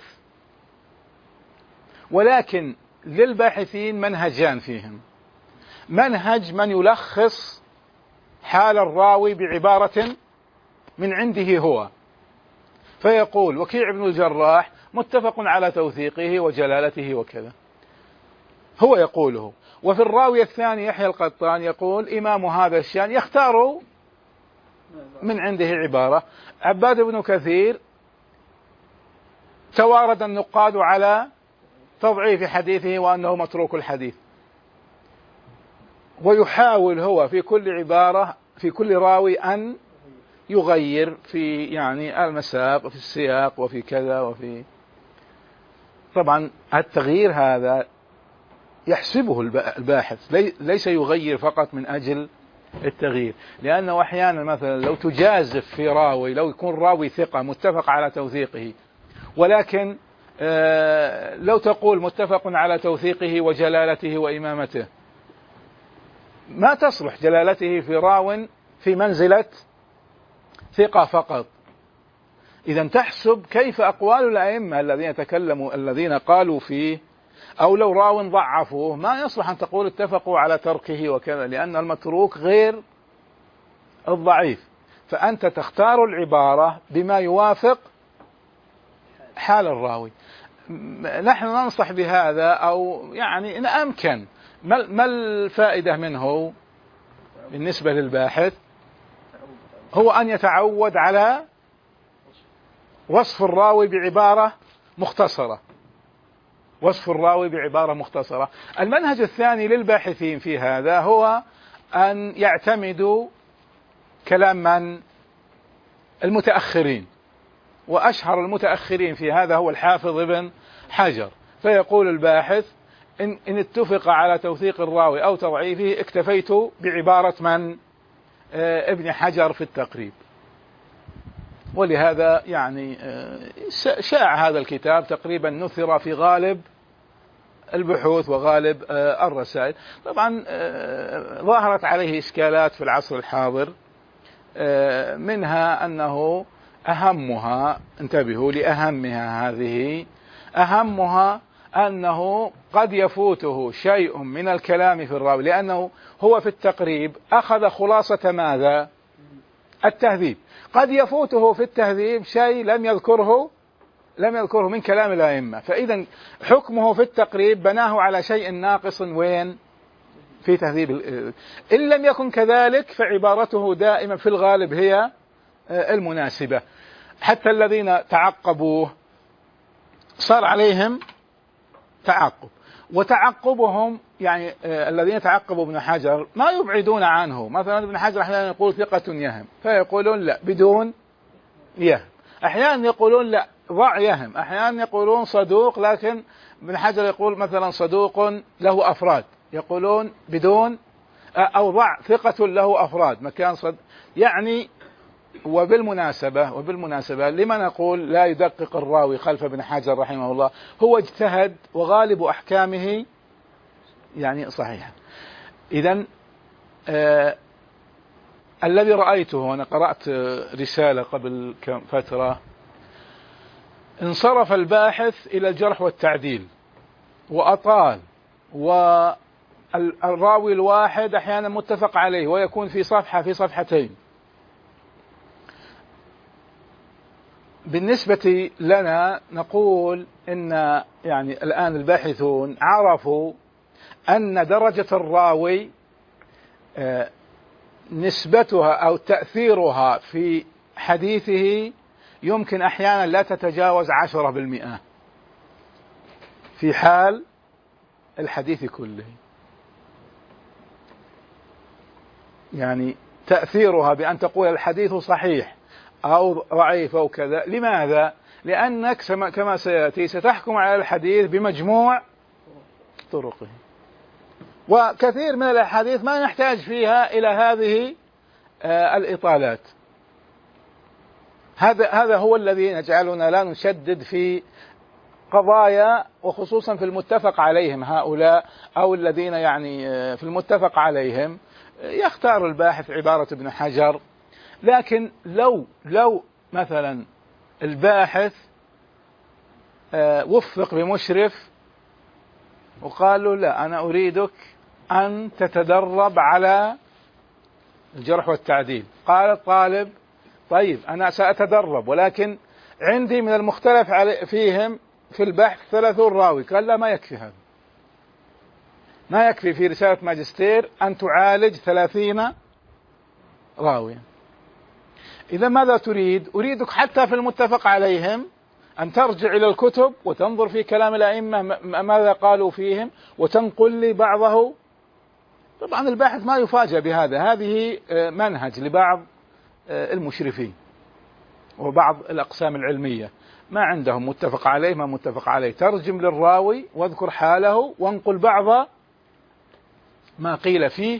ولكن للباحثين منهجان فيهم: منهج من يلخص حال الراوي بعبارة من عنده هو، فيقول وكيع بن الجراح متفق على توثيقه وجلالته وكذا، هو يقوله. وفي الراوي الثاني يحيى القطان يقول إمام هذا الشان، يختار من عنده عبارة. عباد بن كثير توارد النقاد على تضعيف حديثه وأنه متروك الحديث، ويحاول هو في كل عبارة في كل راوي أن يغير في يعني المساق وفي السياق وفي كذا وفي. طبعا التغيير هذا يحسبه الباحث، ليس يغير فقط من أجل التغيير، لأنه أحيانا مثلا لو تجازف في راوي، لو يكون راوي ثقة متفق على توثيقه، ولكن لو تقول متفق على توثيقه وجلالته وإمامته، ما تصلح جلالته في راو في منزلة ثقة فقط. إذا تحسب كيف أقوال الأئمة الذين قالوا فيه، أو لو راو ضعفوه ما يصلح أن تقول اتفقوا على تركه وكذا، لأن المتروك غير الضعيف. فأنت تختار العبارة بما يوافق حال الراوي. نحن ننصح بهذا، أو يعني إن أمكن. ما الفائدة منه بالنسبة للباحث؟ هو أن يتعود على وصف الراوي بعبارة مختصرة، وصف الراوي بعبارة مختصرة. المنهج الثاني للباحثين في هذا هو أن يعتمدوا كلام من المتأخرين، وأشهر المتأخرين في هذا هو الحافظ ابن حجر. فيقول الباحث إن اتفق على توثيق الراوي أو تضعيفه اكتفيت بعبارة من؟ ابن حجر في التقريب. ولهذا يعني شاع هذا الكتاب، تقريبا نثر في غالب البحوث وغالب الرسائل. طبعا ظهرت عليه إشكالات في العصر الحاضر، منها أنه أهمها، انتبهوا لأهمها هذه، أهمها أنه قد يفوته شيء من الكلام في الراوي، لأنه هو في التقريب أخذ خلاصة ماذا؟ التهذيب. قد يفوته في التهذيب شيء لم يذكره من كلام الأئمة، فإذا حكمه في التقريب بناه على شيء ناقص وين؟ في تهذيب. إن لم يكن كذلك فعبارته دائما في الغالب هي المناسبة. حتى الذين تعقبوه صار عليهم تعقب، وتعقبهم يعني الذين تعقبوا ابن حجر ما يبعدون عنه. مثلا ابن حجر أحيانا يقول ثقة يهم، فيقولون لا بدون يهم. أحيانا يقولون لا ضع يهم. أحيانا يقولون صدوق، لكن ابن حجر يقول مثلا صدوق له أفراد، يقولون بدون أو ضع ثقة له أفراد مكان يعني. وبالمناسبة لما نقول لا يدقق الراوي خلف ابن حجر رحمه الله؟ هو اجتهد وغالب أحكامه يعني صحيحة. إذن الذي رأيته، أنا قرأت رسالة قبل كم فترة، انصرف الباحث إلى الجرح والتعديل وأطال، والراوي الواحد أحيانا متفق عليه ويكون في صفحة في صفحتين. بالنسبة لنا نقول إن يعني الآن الباحثون عرفوا أن درجة الراوي نسبتها أو تأثيرها في حديثه يمكن أحيانا لا تتجاوز 10% في حال الحديث كله. يعني تأثيرها بأن تقول الحديث صحيح أو ضعيف أو كذا. لماذا؟ لأنك كما سيأتي ستحكم على الحديث بمجموع طرقه، وكثير من الأحاديث ما نحتاج فيها إلى هذه الإطالات. هذا هو الذي يجعلنا لا نشدد في قضايا، وخصوصا في المتفق عليهم. هؤلاء أو الذين يعني في المتفق عليهم يختار الباحث عبارة ابن حجر. لكن لو مثلا الباحث وفق بمشرف وقال له لا أنا أريدك أن تتدرب على الجرح والتعديل، قال الطالب طيب أنا سأتدرب، ولكن عندي من المختلف فيهم في البحث 30 راوي. قال لا، ما يكفي هذا، ما يكفي في رسالة ماجستير أن تعالج 30 راويا. إذا ماذا تريد؟ أريدك حتى في المتفق عليهم أن ترجع إلى الكتب وتنظر في كلام الأئمة ماذا قالوا فيهم وتنقل لي بعضه. طبعا الباحث ما يفاجأ بهذا، هذه منهج لبعض المشرفين وبعض الأقسام العلمية، ما عندهم متفق عليه ما متفق عليه، ترجم للراوي واذكر حاله وانقل بعض ما قيل فيه.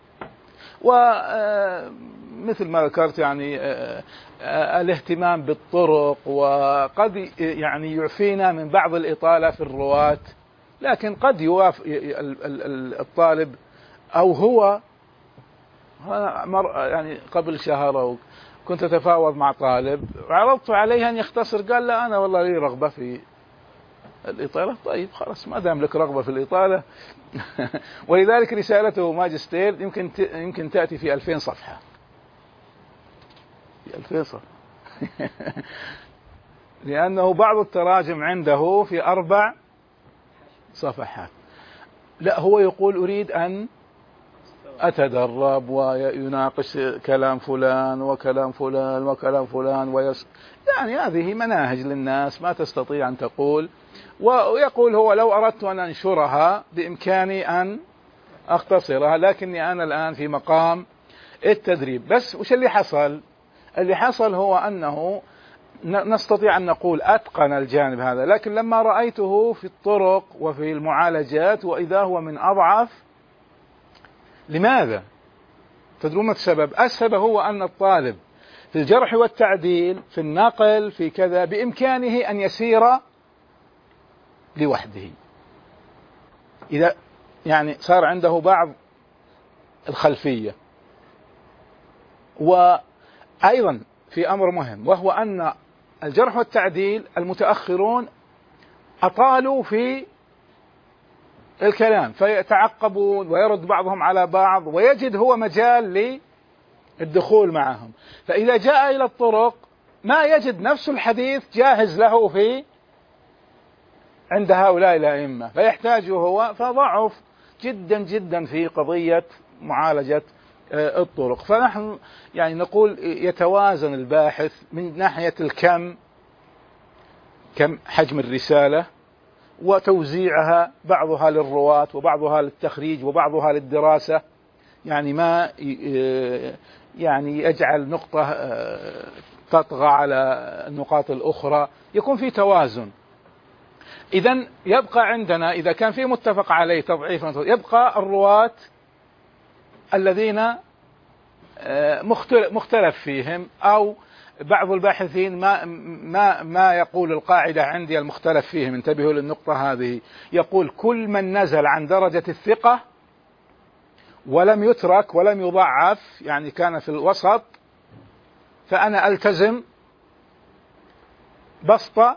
ومثل ما ذكرت يعني الاهتمام بالطرق، وقد يعني يعفينا من بعض الإطالة في الرواة، لكن قد يوافق الطالب أو هو. يعني قبل شهر كنت أتفاوض مع طالب وعرضت عليه أن يختصر، قال لا أنا والله لي رغبة في الإطالة. طيب خلاص، ما دام لك رغبة في الإطالة. ولذلك رسالته ماجستير يمكن تأتي في 2000 صفحة، في 2000 صفحة. لأنه بعض التراجم عنده في 4 صفحات. لا، هو يقول أريد أن أتدرب ويناقش كلام فلان وكلام فلان وكلام فلان يعني هذه مناهج للناس ما تستطيع أن تقول. ويقول هو لو أردت أن أنشرها بإمكاني أن أختصرها، لكني أنا الآن في مقام التدريب بس. وش اللي حصل؟ اللي حصل هو أنه نستطيع أن نقول أتقن الجانب هذا، لكن لما رأيته في الطرق وفي المعالجات وإذا هو من أضعف. لماذا؟ تدرون ما السبب؟ السبب هو أن الطالب في الجرح والتعديل، في النقل، في كذا، بإمكانه أن يسير لوحده. إذا يعني صار عنده بعض الخلفية. وأيضا في أمر مهم، وهو أن الجرح والتعديل المتأخرون أطالوا في الكلام، فيتعقبون ويرد بعضهم على بعض، ويجد هو مجال للدخول معهم. فإذا جاء إلى الطرق ما يجد نفس الحديث جاهز له في عند هؤلاء الأئمة، فيحتاجه هو، فضعف جدا جدا في قضية معالجة الطرق. فنحن يعني نقول يتوازن الباحث من ناحية الكم، كم حجم الرسالة وتوزيعها، بعضها للرواة وبعضها للتخريج وبعضها للدراسة، يعني ما يعني يجعل نقطة تطغى على النقاط الأخرى، يكون في توازن. إذن يبقى عندنا إذا كان في متفق عليه تضعيف، يبقى الرواة الذين مختلف فيهم، أو بعض الباحثين ما يقول القاعدة عندي المختلف فيهم، انتبهوا للنقطة هذه، يقول كل من نزل عن درجة الثقة ولم يترك ولم يضعف، يعني كان في الوسط، فأنا ألتزم بسط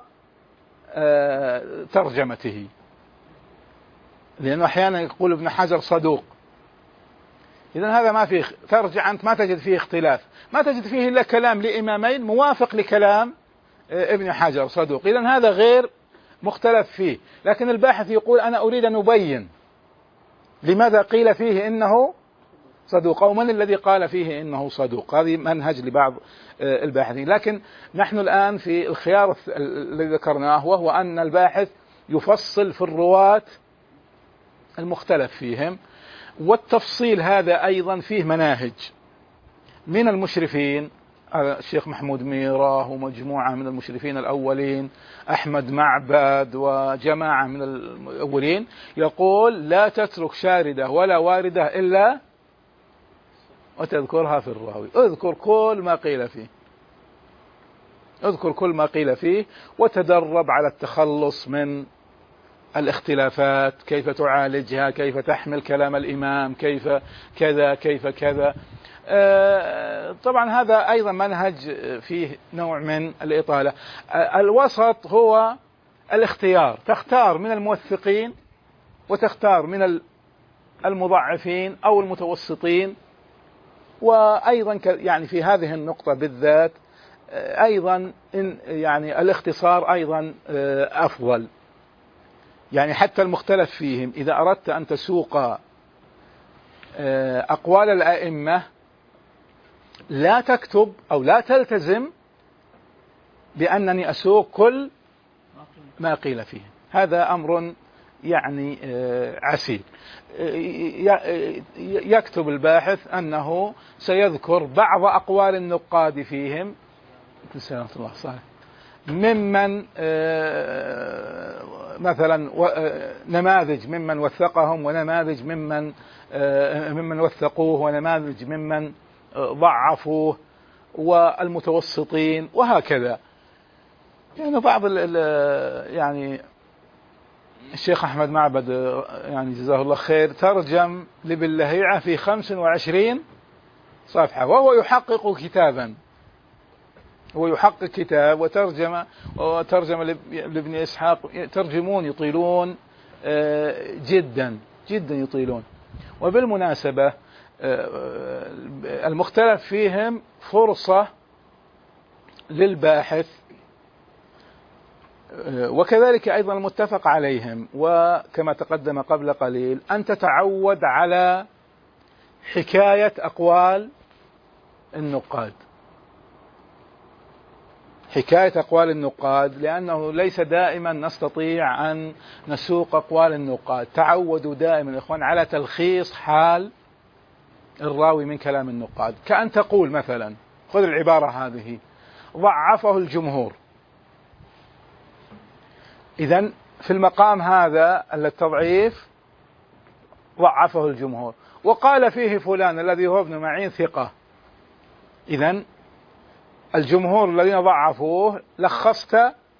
ترجمته. لأنه أحيانا يقول ابن حجر صدوق، إذن هذا ما فيه، ترجع أنت ما تجد فيه اختلاف، ما تجد فيه إلا كلام لإمامين موافق لكلام ابن حجر صدوق، إذن هذا غير مختلف فيه. لكن الباحث يقول أنا أريد أن أبين لماذا قيل فيه إنه صدوق، أو من الذي قال فيه إنه صدوق. هذه منهج لبعض الباحثين. لكن نحن الآن في الخيار الذي ذكرناه، وهو أن الباحث يفصل في الرواة المختلف فيهم، والتفصيل هذا أيضا فيه مناهج من المشرفين، الشيخ محمود ميرة ومجموعة من المشرفين الأولين، أحمد معبد وجماعة من الأولين، يقول لا تترك شاردة ولا واردة إلا وتذكرها في الراوي، اذكر كل ما قيل فيه، اذكر كل ما قيل فيه، وتدرب على التخلص من الاختلافات، كيف تعالجها، كيف تحمل كلام الإمام، كيف كذا كيف كذا. طبعا هذا أيضا منهج فيه نوع من الإطالة. الوسط هو الاختيار، تختار من الموثقين وتختار من المضعفين أو المتوسطين. وأيضا يعني في هذه النقطة بالذات أيضا يعني الاختصار أيضا أفضل، يعني حتى المختلف فيهم إذا أردت أن تسوق أقوال الأئمة لا تكتب أو لا تلتزم بأنني أسوق كل ما قيل فيه، هذا أمر يعني عسير. يكتب الباحث أنه سيذكر بعض أقوال النقاد فيهم، ممن مثلا نماذج ممن وثقهم، ونماذج ممن وثقوه، ونماذج ممن ضعفوه، والمتوسطين، وهكذا. يعني بعض يعني الشيخ أحمد معبد يعني جزاه الله خير ترجم لابن لهيعة في 25 صفحة، وهو يحقق كتابا، هو يحقق كتاب وترجم لابن إسحاق، ترجمون يطيلون جدا جدا يطيلون. وبالمناسبة المختلف فيهم فرصة للباحث، وكذلك أيضا المتفق عليهم، وكما تقدم قبل قليل أن تتعود على حكاية أقوال النقاد، حكاية أقوال النقاد، لأنه ليس دائما نستطيع أن نسوق أقوال النقاد. تعودوا دائما إخوان على تلخيص حال الراوي من كلام النقاد، كأن تقول مثلا، خذ العبارة هذه: ضعفه الجمهور. إذن في المقام هذا التضعيف ضعفه الجمهور، وقال فيه فلان الذي هو ابن معين ثقة. إذن الجمهور الذين ضعفوه لخصت،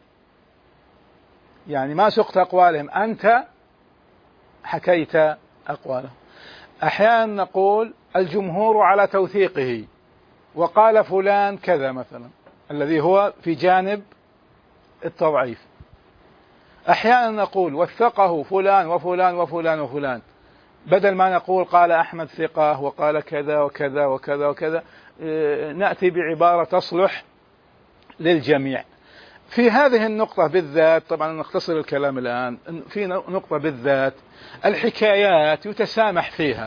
يعني ما سقت أقوالهم، أنت حكيت أقوالهم. أحيانا نقول الجمهور على توثيقه، وقال فلان كذا مثلا، الذي هو في جانب التضعيف. أحيانا نقول وثقه فلان وفلان وفلان وفلان، بدل ما نقول قال أحمد ثقة وقال كذا وكذا وكذا وكذا، نأتي بعبارة تصلح للجميع. في هذه النقطة بالذات، طبعا نختصر الكلام الآن، في نقطة بالذات الحكايات يتسامح فيها.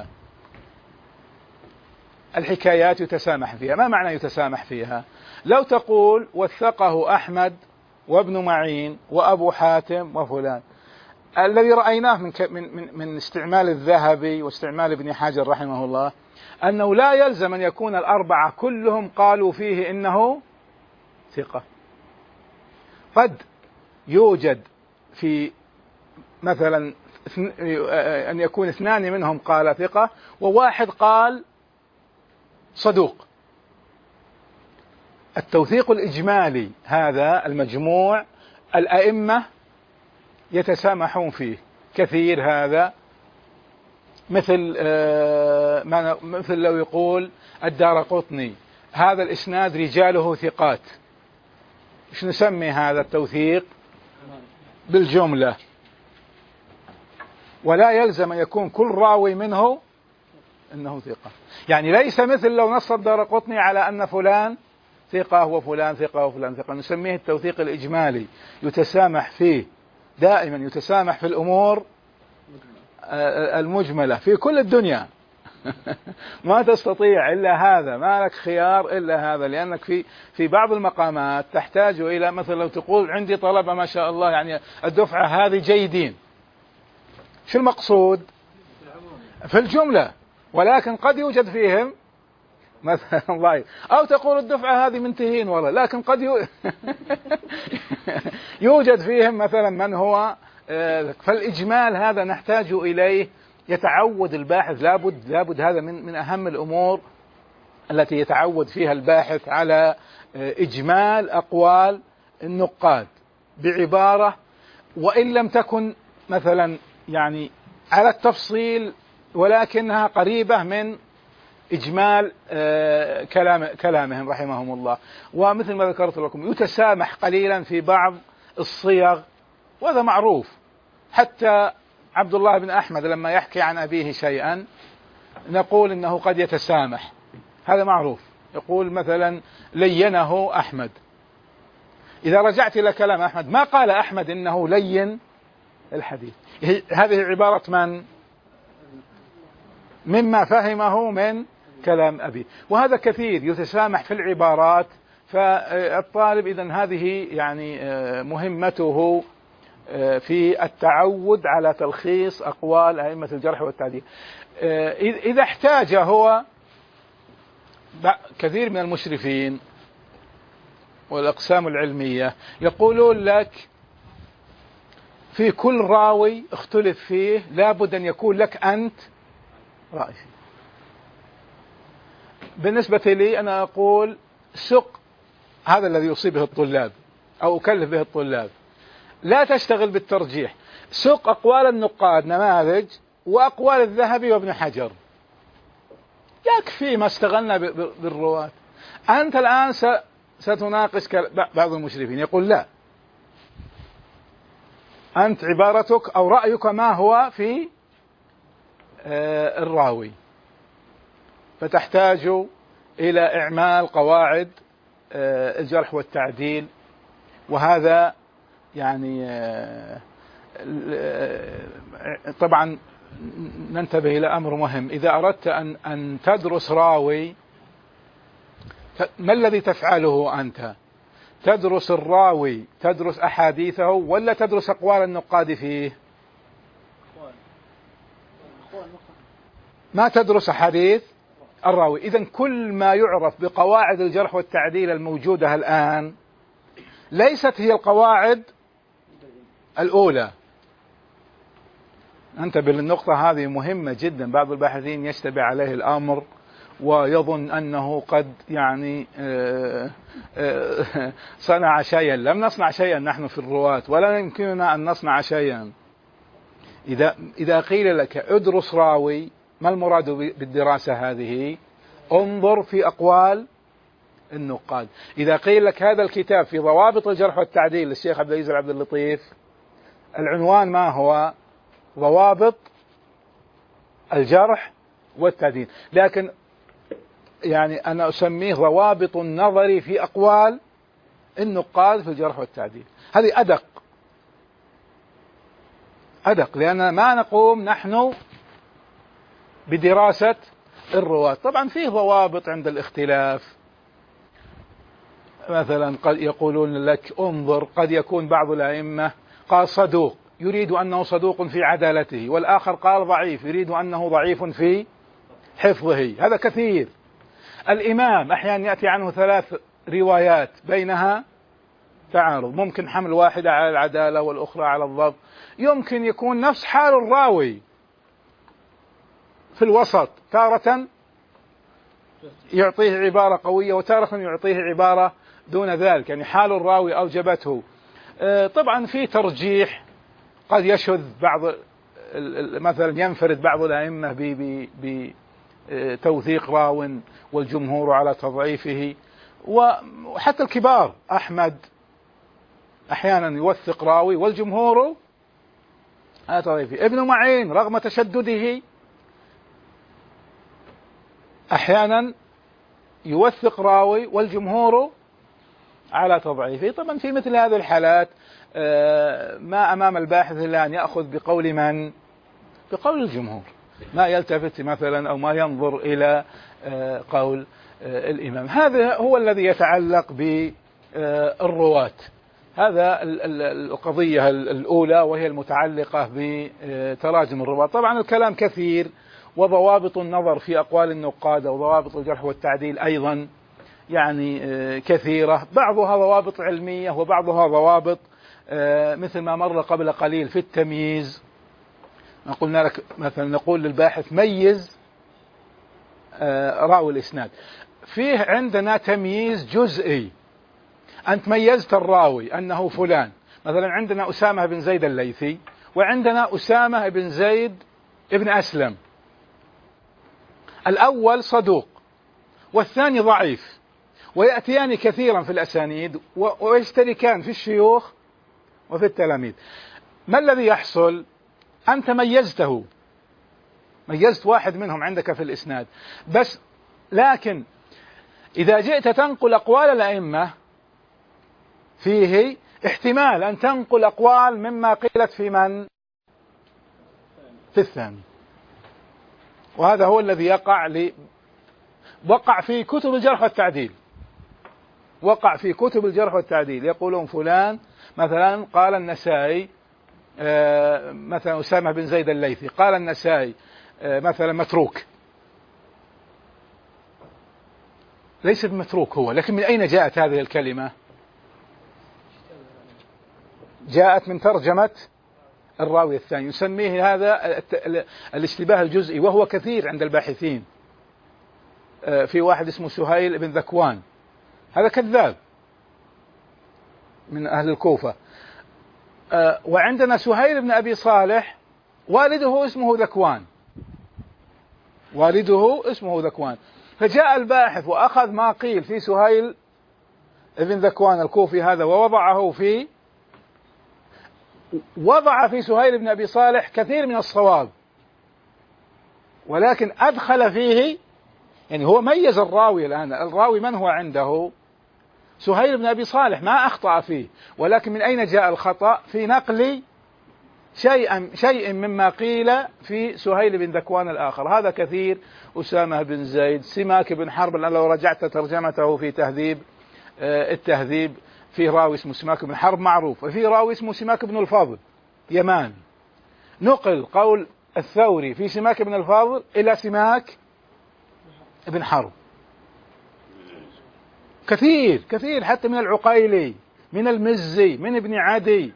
الحكايات يتسامح فيها. ما معنى يتسامح فيها؟ لو تقول وثقه أحمد وابن معين وأبو حاتم وفلان، الذي رأيناه من استعمال الذهبي واستعمال ابن حجر رحمه الله، أنه لا يلزم أن يكون الأربعة كلهم قالوا فيه إنه ثقة. قد يوجد في مثلا أن يكون اثنان منهم قال ثقة وواحد قال صدوق. التوثيق الإجمالي هذا المجموع الأئمة يتسامحون فيه كثير. هذا مثل لو يقول الدارقطني هذا الإسناد رجاله ثقات، إيش نسمي هذا التوثيق؟ بالجملة. ولا يلزم أن يكون كل راوي منه إنه ثقة. يعني ليس مثل لو نص الدارقطني على أن فلان ثقة وفلان ثقة وفلان ثقة، نسميه التوثيق الإجمالي، يتسامح فيه دائما، يتسامح في الأمور المجملة في كل الدنيا. ما تستطيع إلا هذا، ما لك خيار إلا هذا، لأنك في بعض المقامات تحتاج إلى، مثلا لو تقول عندي طلبة ما شاء الله يعني الدفعة هذه جيدين، شو المقصود؟ في الجملة، ولكن قد يوجد فيهم مثلا ضعيف، أو تقول الدفعة هذه منتهين والله، لكن قد يوجد فيهم مثلا من هو. فالإجمال هذا نحتاج إليه، يتعود الباحث، لابد هذا من أهم الأمور التي يتعود فيها الباحث على إجمال أقوال النقاد بعبارة، وإن لم تكن مثلا يعني على التفصيل، ولكنها قريبة من إجمال كلامهم رحمهم الله. ومثل ما ذكرت لكم يتسامح قليلا في بعض الصيغ، وهذا معروف. حتى عبد الله بن أحمد لما يحكي عن أبيه شيئا نقول إنه قد يتسامح، هذا معروف. يقول مثلا لينه أحمد. إذا رجعت إلى كلام أحمد ما قال أحمد إنه لين الحديث، هذه عبارة من؟ مما فهمه من كلام أبي. وهذا كثير يتسامح في العبارات. فالطالب إذن هذه يعني مهمته في التعود على تلخيص أقوال أئمة الجرح والتعديل. إذا احتاج هو، كثير من المشرفين والأقسام العلمية يقولون لك في كل راوي اختلف فيه لابد أن يكون لك أنت رأي. بالنسبة لي أنا أقول سق هذا الذي يصيب به الطلاب أو أكلف به الطلاب، لا تشتغل بالترجيح، سق أقوال النقاد نماذج وأقوال الذهبي وابن حجر، يكفي ما اشتغلنا بالرواة. أنت الآن ستناقش بعض المشرفين يقول لا، أنت عبارتك أو رأيك ما هو في الراوي، فتحتاج إلى إعمال قواعد الجرح والتعديل. وهذا يعني طبعا ننتبه إلى أمر مهم. إذا أردت أن تدرس راوي، ما الذي تفعله أنت؟ تدرس الراوي، تدرس أحاديثه، ولا تدرس أقوال النقاد فيه؟ ما تدرس أحاديث الراوي. إذن كل ما يعرف بقواعد الجرح والتعديل الموجودة الآن ليست هي القواعد الأولى. انتبه للنقطة هذه مهمة جدا. بعض الباحثين يشتبه عليه الأمر ويظن أنه قد يعني صنع شيئا. لم نصنع شيئا نحن في الرواة، ولا يمكننا أن نصنع شيئا. إذا قيل لك ادرس راوي، ما المراد بالدراسة هذه؟ انظر في أقوال النقاد. إذا قيل لك هذا الكتاب في ضوابط الجرح والتعديل للشيخ عبد العزيز عبد اللطيف، العنوان ما هو؟ ضوابط الجرح والتعديل. لكن يعني أنا أسميه ضوابط النظر في أقوال النقاد في الجرح والتعديل. هذه أدق، لأن ما نقوم نحن بدراسة الرواة. طبعا فيه ضوابط عند الاختلاف، مثلا قد يقولون لك انظر، قد يكون بعض الأئمة قال صدوق يريد أنه صدوق في عدالته، والآخر قال ضعيف يريد أنه ضعيف في حفظه. هذا كثير. الإمام أحيانا يأتي عنه 3 روايات بينها تعارض، ممكن حمل واحدة على العدالة والأخرى على الضبط، يمكن يكون نفس حال الراوي في الوسط، تارة يعطيه عبارة قوية وتارة يعطيه عبارة دون ذلك، يعني حال الراوي أوجبته. طبعا في ترجيح، قد يشذ بعض، مثلا ينفرد بعض الأئمة بتوثيق راو والجمهور على تضعيفه، وحتى الكبار أحمد أحيانا يوثق راوي والجمهور على تضعيفه. ابن معين رغم تشدده أحيانا يوثق راوي والجمهور على تضعيفه. طبعا في مثل هذه الحالات ما أمام الباحث إلا أن يأخذ بقول من؟ بقول الجمهور، ما يلتفت مثلا أو ما ينظر إلى قول الإمام. هذا هو الذي يتعلق بالرواة. هذا القضية الأولى، وهي المتعلقة بتراجم الرواة. طبعا الكلام كثير، وضوابط النظر في أقوال النقاد وضوابط الجرح والتعديل أيضا يعني كثيرة، بعضها ضوابط علمية وبعضها ضوابط مثل ما مر قبل قليل في التمييز. قلنا لك مثلا نقول للباحث ميز راوي الإسناد. فيه عندنا تمييز جزئي، أنت ميزت الراوي أنه فلان. مثلا عندنا أسامة بن زيد الليثي، وعندنا أسامة بن زيد ابن أسلم، الأول صدوق والثاني ضعيف، ويأتيان كثيرا في الأسانيد ويشتركان في الشيوخ وفي التلاميذ. ما الذي يحصل؟ أنت ميزت واحد منهم عندك في الإسناد بس، لكن إذا جئت تنقل أقوال الأئمة فيه احتمال أن تنقل أقوال مما قيلت في من؟ في الثاني. وهذا هو الذي وقع في كتب الجرح والتعديل. يقولون فلان مثلا قال النسائي مثلا أسامة بن زيد الليثي قال النسائي مثلا متروك. ليس بمتروك هو، لكن من أين جاءت هذه الكلمة؟ جاءت من ترجمة الراوي الثاني. يسميه هذا الاشتباه الجزئي، وهو كثير عند الباحثين. في واحد اسمه سهيل بن ذكوان، هذا كذاب من أهل الكوفة. وعندنا سهيل بن أبي صالح والده اسمه ذكوان. فجاء الباحث وأخذ ما قيل في سهيل بن ذكوان الكوفي هذا وضع في سهيل بن أبي صالح كثير من الصواب، ولكن أدخل فيه، يعني هو ميز الراوي. الآن الراوي من هو عنده؟ سهيل بن أبي صالح، ما أخطأ فيه، ولكن من أين جاء الخطأ؟ في نقل شيء مما قيل في سهيل بن ذكوان الآخر. هذا كثير. أسامة بن زيد، سماك بن حرب، الآن لو رجعت ترجمته في تهذيب التهذيب، فيه راوي اسمه سماك بن حرب معروف، وفيه راوي اسمه سماك بن الفضل يمان. نقل قول الثوري في سماك بن الفضل إلى سماك ابن حرب، كثير كثير، حتى من العقيلي، من المزي، من ابن عدي،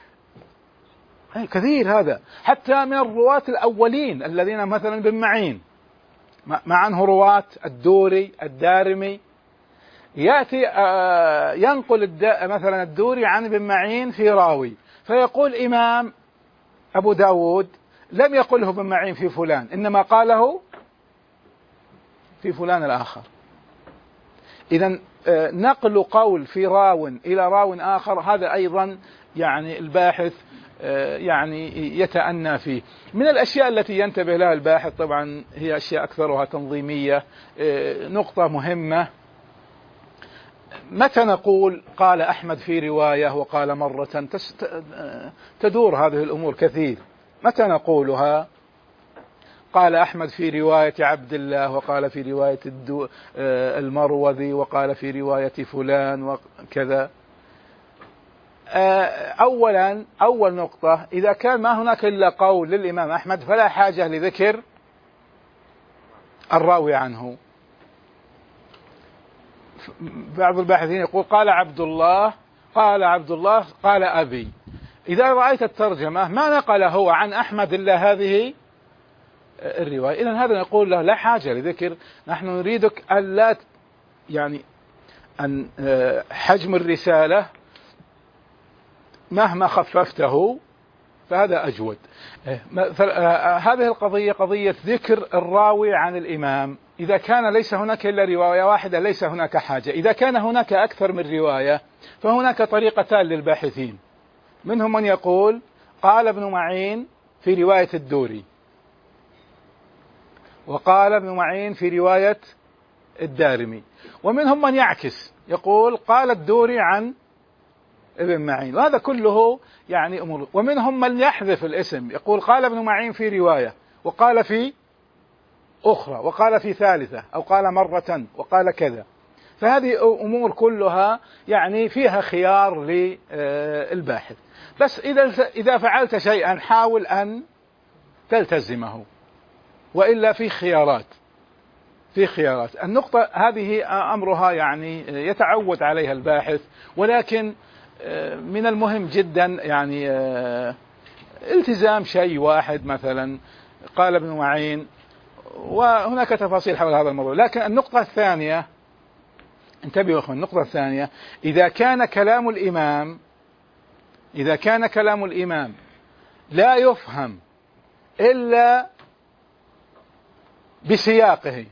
كثير هذا، حتى من الرواة الأولين الذين مثلا بن معين، مع عنه رواة الدوري، الدارمي، يأتي ينقل مثلا الدوري عن ابن معين في راوي، فيقول إمام أبو داود لم يقله ابن معين في فلان، إنما قاله في فلان الآخر. إذن نقل قول في راو إلى راو آخر هذا أيضا يعني الباحث يعني يتأنى فيه. من الأشياء التي ينتبه لها الباحث طبعا هي أشياء أكثرها تنظيمية. نقطة مهمة: متى نقول قال أحمد في رواية وقال مرة؟ تدور هذه الأمور كثير. متى نقولها؟ قال أحمد في رواية عبد الله، وقال في رواية المروذي، وقال في رواية فلان وكذا. أولا أول نقطة: إذا كان ما هناك إلا قول للإمام أحمد فلا حاجة لذكر الراوي عنه. بعض الباحثين يقول قال عبد الله، قال عبد الله، قال أبي. إذا رأيت الترجمة ما نقل هو عن أحمد إلا هذه الرواية، إذن هذا نقول له لا حاجة لذكر. نحن نريدك ألا يعني أن حجم الرسالة مهما خففته فهذا أجود. هذه القضية قضية ذكر الراوي عن الإمام. إذا كان ليس هناك إلا رواية واحدة ليس هناك حاجة. إذا كان هناك أكثر من رواية فهناك طريقتان للباحثين: منهم من يقول قال ابن معين في رواية الدوري، وقال ابن معين في رواية الدارمي، ومنهم من يعكس يقول قال الدوري عن ابن معين، وهذا كله يعني أمور. ومنهم من يحذف الاسم يقول قال ابن معين في رواية، وقال في أخرى، وقال في ثالثة، أو قال مرة، وقال كذا. فهذه أمور كلها يعني فيها خيار للباحث. بس إذا فعلت شيئا حاول أن تلتزمه، وإلا في خيارات. النقطة هذه أمرها يعني يتعود عليها الباحث، ولكن من المهم جدا يعني التزام شيء واحد، مثلا قال ابن معين، وهناك تفاصيل حول هذا الموضوع. لكن النقطة الثانية، انتبهوا أخوان، النقطة الثانية: إذا كان كلام الإمام لا يفهم إلا بسياقه،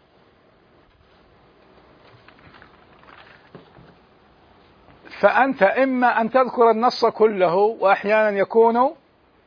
فأنت إما أن تذكر النص كله، وأحيانا يكون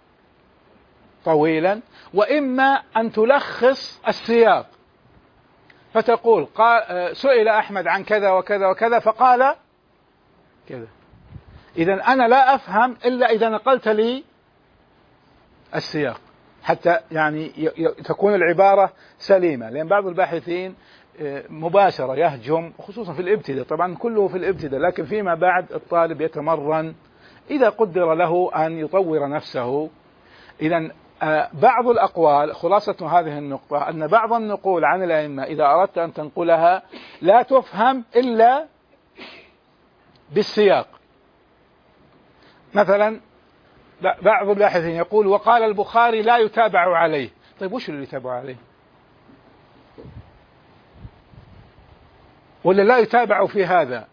طويلا، وإما أن تلخص السياق فتقول سئل أحمد عن كذا وكذا وكذا فقال كذا. إذن أنا لا أفهم إلا إذا نقلت لي السياق، حتى يعني تكون العبارة سليمة. لأن بعض الباحثين مباشرة يهجم، خصوصا في الابتداء، طبعا كله في الابتداء، لكن فيما بعد الطالب يتمرن إذا قدر له أن يطور نفسه. إذن بعض الأقوال، خلاصة هذه النقطة، أن بعض النقول عن الأئمة إذا أردت أن تنقلها لا تفهم إلا بالسياق. مثلا بعض الباحثين يقول وقال البخاري لا يتابع عليه. طيب وش اللي يتابع عليه؟ ولا لا يتابع في هذا؟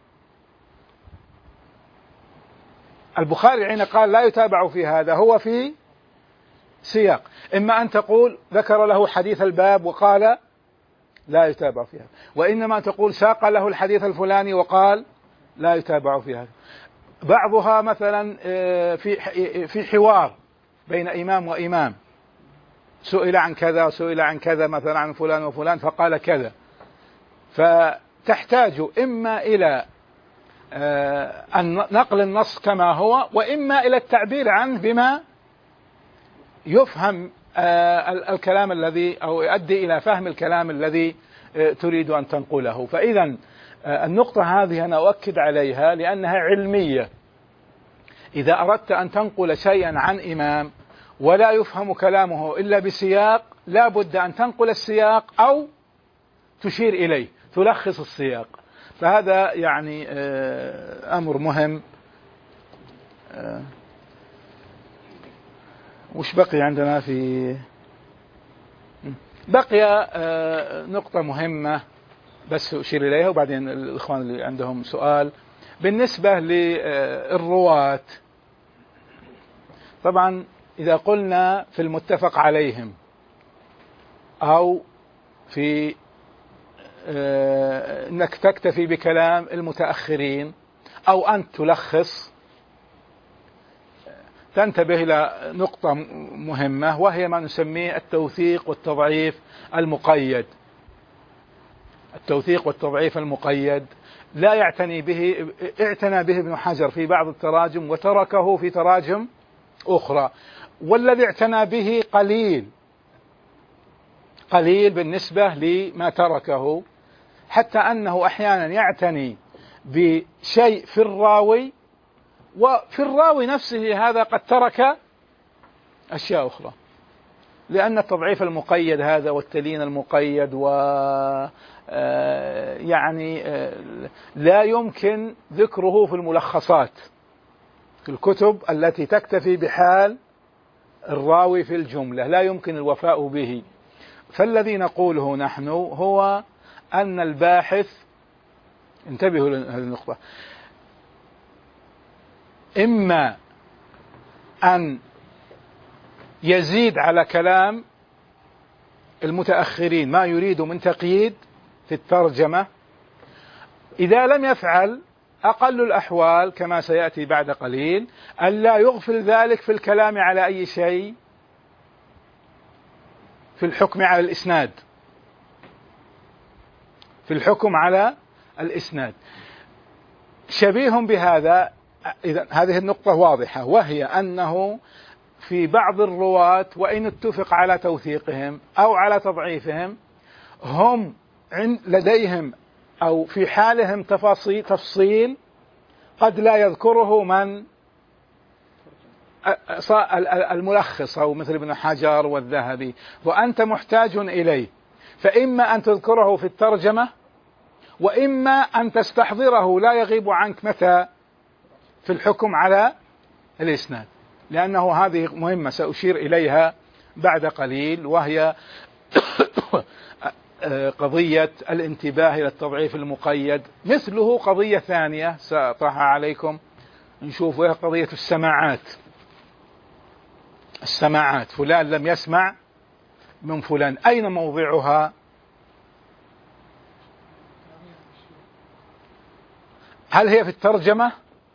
البخاري حين قال لا يتابع في هذا هو في سياق. إما أن تقول ذكر له حديث الباب وقال لا يتابع فيها، وإنما تقول ساق له الحديث الفلاني وقال لا يتابع فيها. بعضها مثلا في حوار بين إمام وإمام، سئل عن كذا وسئل عن كذا، مثلا عن فلان وفلان فقال كذا، فتحتاج إما إلى أن نقل النص كما هو، وإما إلى التعبير عنه بما يفهم الكلام الذي، أو يؤدي إلى فهم الكلام الذي تريد أن تنقله. فإذا النقطة هذه أنا أؤكد عليها لأنها علمية. إذا أردت أن تنقل شيئا عن إمام ولا يفهم كلامه إلا بسياق، لا بد أن تنقل السياق أو تشير إليه، تلخص السياق. فهذا يعني أمر مهم. وش بقي عندنا؟ بقي نقطة مهمة بس أشير إليها، وبعدين الإخوان اللي عندهم سؤال بالنسبة للرواة. طبعا إذا قلنا في المتفق عليهم أو في أنك تكتفي بكلام المتأخرين أو أن تلخص، تنتبه إلى نقطة مهمة، وهي ما نسميه التوثيق والتضعيف المقيد. التوثيق والتضعيف المقيد لا يعتني به، اعتنى به ابن حجر في بعض التراجم وتركه في تراجم أخرى، والذي اعتنى به قليل بالنسبة لما تركه، حتى أنه أحيانا يعتني بشيء في الراوي، وفي الراوي نفسه هذا قد ترك أشياء أخرى، لأن التضعيف المقيد هذا والتلين المقيد يعني لا يمكن ذكره في الملخصات في الكتب التي تكتفي بحال الراوي في الجملة، لا يمكن الوفاء به. فالذي نقوله نحن هو أن الباحث، انتبهوا لهذه النقطة، إما أن يزيد على كلام المتأخرين ما يريد من تقييد في الترجمة، إذا لم يفعل أقل الأحوال كما سيأتي بعد قليل ألا يغفل ذلك في الكلام على أي شيء، في الحكم على الإسناد، في الحكم على الإسناد. شبيه بهذا، إذا هذه النقطة واضحة، وهي أنه في بعض الرواة وإن اتفق على توثيقهم أو على تضعيفهم، هم لديهم أو في حالهم تفصيل قد لا يذكره من الملخص أو مثل ابن حجر والذهبي، وأنت محتاج إليه، فإما أن تذكره في الترجمة، وإما أن تستحضره لا يغيب عنك متى في الحكم على الإسناد، لأنه هذه مهمة سأشير إليها بعد قليل، وهي قضية الانتباه إلى التضعيف المقيد. مثله قضية ثانية سأطرحها عليكم نشوف، وهي قضية السماعات. فلان لم يسمع من فلان، أين موضعها؟ هل هي في الترجمة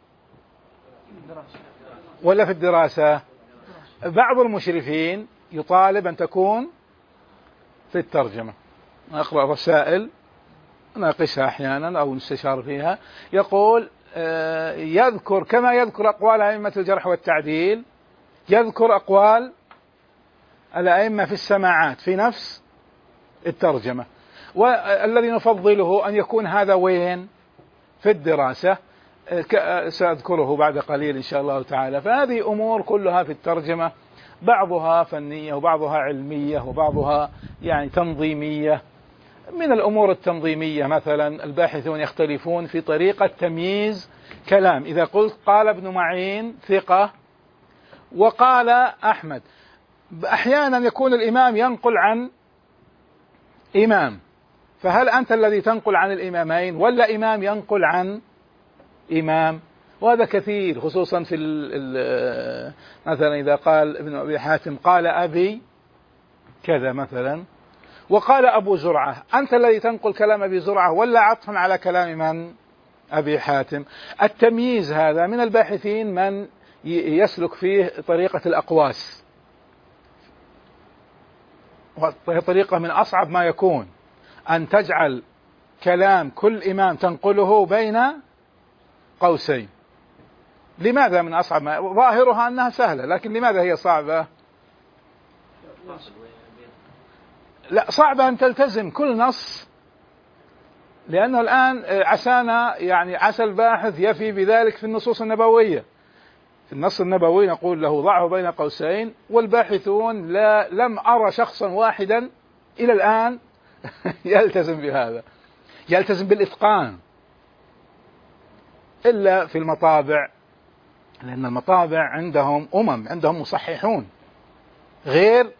ولا في الدراسة؟ بعض المشرفين يطالب أن تكون في الترجمة. أقرأ رسائل ناقشها أحيانا أو نستشار فيها، يقول يذكر كما يذكر أقوال أئمة الجرح والتعديل، يذكر أقوال الأئمة في السماعات في نفس الترجمة، والذي نفضله أن يكون هذا وين؟ في الدراسة، سأذكره بعد قليل إن شاء الله تعالى. فهذه أمور كلها في الترجمة، بعضها فنية وبعضها علمية وبعضها يعني تنظيمية. من الأمور التنظيمية مثلا الباحثون يختلفون في طريقة تمييز كلام. إذا قلت قال ابن معين ثقة وقال أحمد، أحيانا يكون الإمام ينقل عن إمام، فهل أنت الذي تنقل عن الإمامين ولا إمام ينقل عن إمام؟ وهذا كثير، خصوصا في مثلا إذا قال ابن أبي حاتم قال أبي كذا مثلا، وقال أبو زرعة، أنت الذي تنقل كلام أبي زرعة ولا عطفا على كلام من؟ أبي حاتم. التمييز هذا من الباحثين من يسلك فيه طريقة الأقواس، وهي طريقة من أصعب ما يكون، أن تجعل كلام كل إمام تنقله بين قوسين. لماذا من أصعب ما؟ ظاهرها أنها سهلة، لكن لماذا هي صعبة؟ لا، صعبة أن تلتزم كل نص، لأنه الآن عسانا يعني عسى الباحث يفي بذلك في النصوص النبوية. في النص النبوي نقول له ضعه بين قوسين، والباحثون لم أرى شخصا واحدا إلى الآن يلتزم بهذا، يلتزم بالإتقان، إلا في المطابع، لأن المطابع عندهم عندهم مصححون غير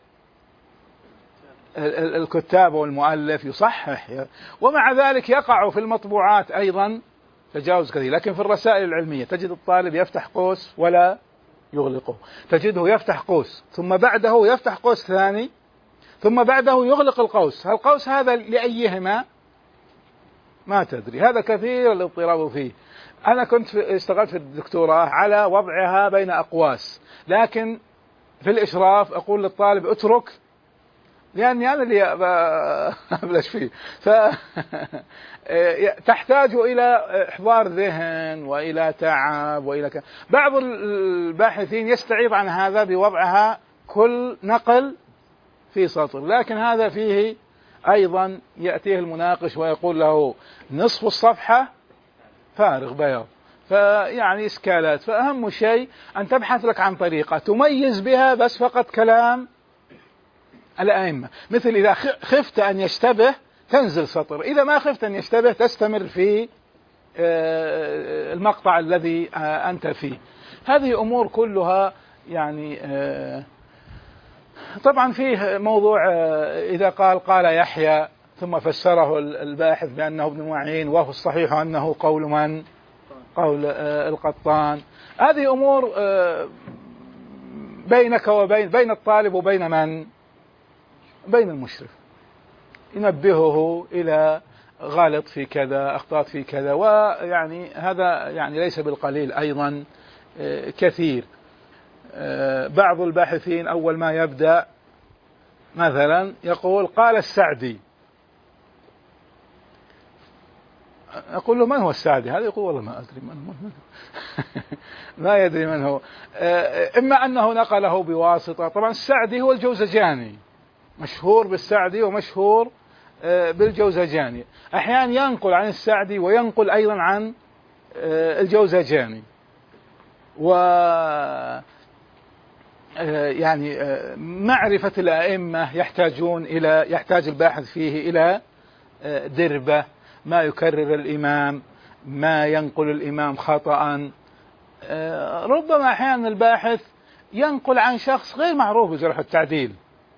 الكتاب والمؤلف يصحح، ومع ذلك يقع في المطبوعات أيضا تجاوز كثير. لكن في الرسائل العلمية تجد الطالب يفتح قوس ولا يغلقه، تجده يفتح قوس ثم بعده يفتح قوس ثاني ثم بعده يغلق القوس. القوس هذا لأيهما ما تدري، هذا كثير الاضطراب فيه. أنا كنت اشتغلت في الدكتوراه على وضعها بين أقواس، لكن في الإشراف أقول للطالب اترك، لأني أنا اللي أبلش فيه، تحتاج إلى إحضار ذهن وإلى تعب بعض الباحثين يستعيض عن هذا بوضعها كل نقل في سطر، لكن هذا فيه أيضا يأتيه المناقش ويقول له نصف الصفحة فارغ بياض، فيعني إشكالات. فأهم شيء أن تبحث لك عن طريقة تميز بها بس فقط كلام الأئمة، مثل إذا خفت أن يشتبه تنزل سطر، إذا ما خفت أن يشتبه تستمر في المقطع الذي أنت فيه. هذه أمور كلها يعني طبعا فيه موضوع إذا قال يحيى ثم فسره الباحث بأنه ابن معين وهو الصحيح أنه قول من؟ قول القطان. هذه أمور بينك بين الطالب وبين من؟ بين المشرف، ينبهه إلى غلط في كذا، أخطأت في كذا، ويعني هذا يعني ليس بالقليل أيضا كثير. بعض الباحثين أول ما يبدأ مثلا يقول قال السعدي، أقول له من هو السعدي؟ هذا يقول والله ما أدري من هو ما يدري من هو. إما أنه نقله بواسطة، طبعا السعدي هو الجوزجاني، مشهور بالسعدي ومشهور بالجوزجاني، أحيانا ينقل عن السعدي وينقل أيضا عن الجوزجاني. و يعني معرفة الأئمة يحتاج الباحث فيه إلى دربة، ما يكرر الإمام، ما ينقل الإمام خطأ. ربما أحيانا الباحث ينقل عن شخص غير معروف بجرح التعديل،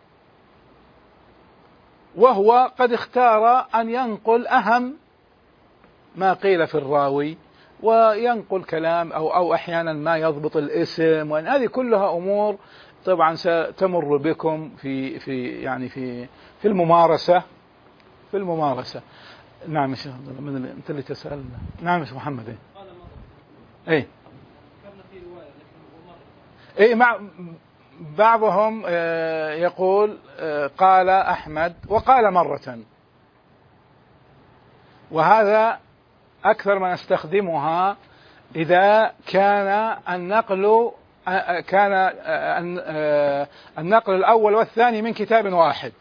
وهو قد اختار أن ينقل أهم ما قيل في الراوي، وينقل كلام أو أحيانا ما يضبط الاسم، وأن هذه كلها أمور طبعا ستمر بكم في الممارسة. نعم يا شيخ عبد الله، أنت اللي تسأل. نعم يا شيخ محمد. إيه إيه مع بعضهم يقول قال أحمد وقال مرة، وهذا أكثر ما نستخدمها إذا كان النقل الأول والثاني من كتاب واحد.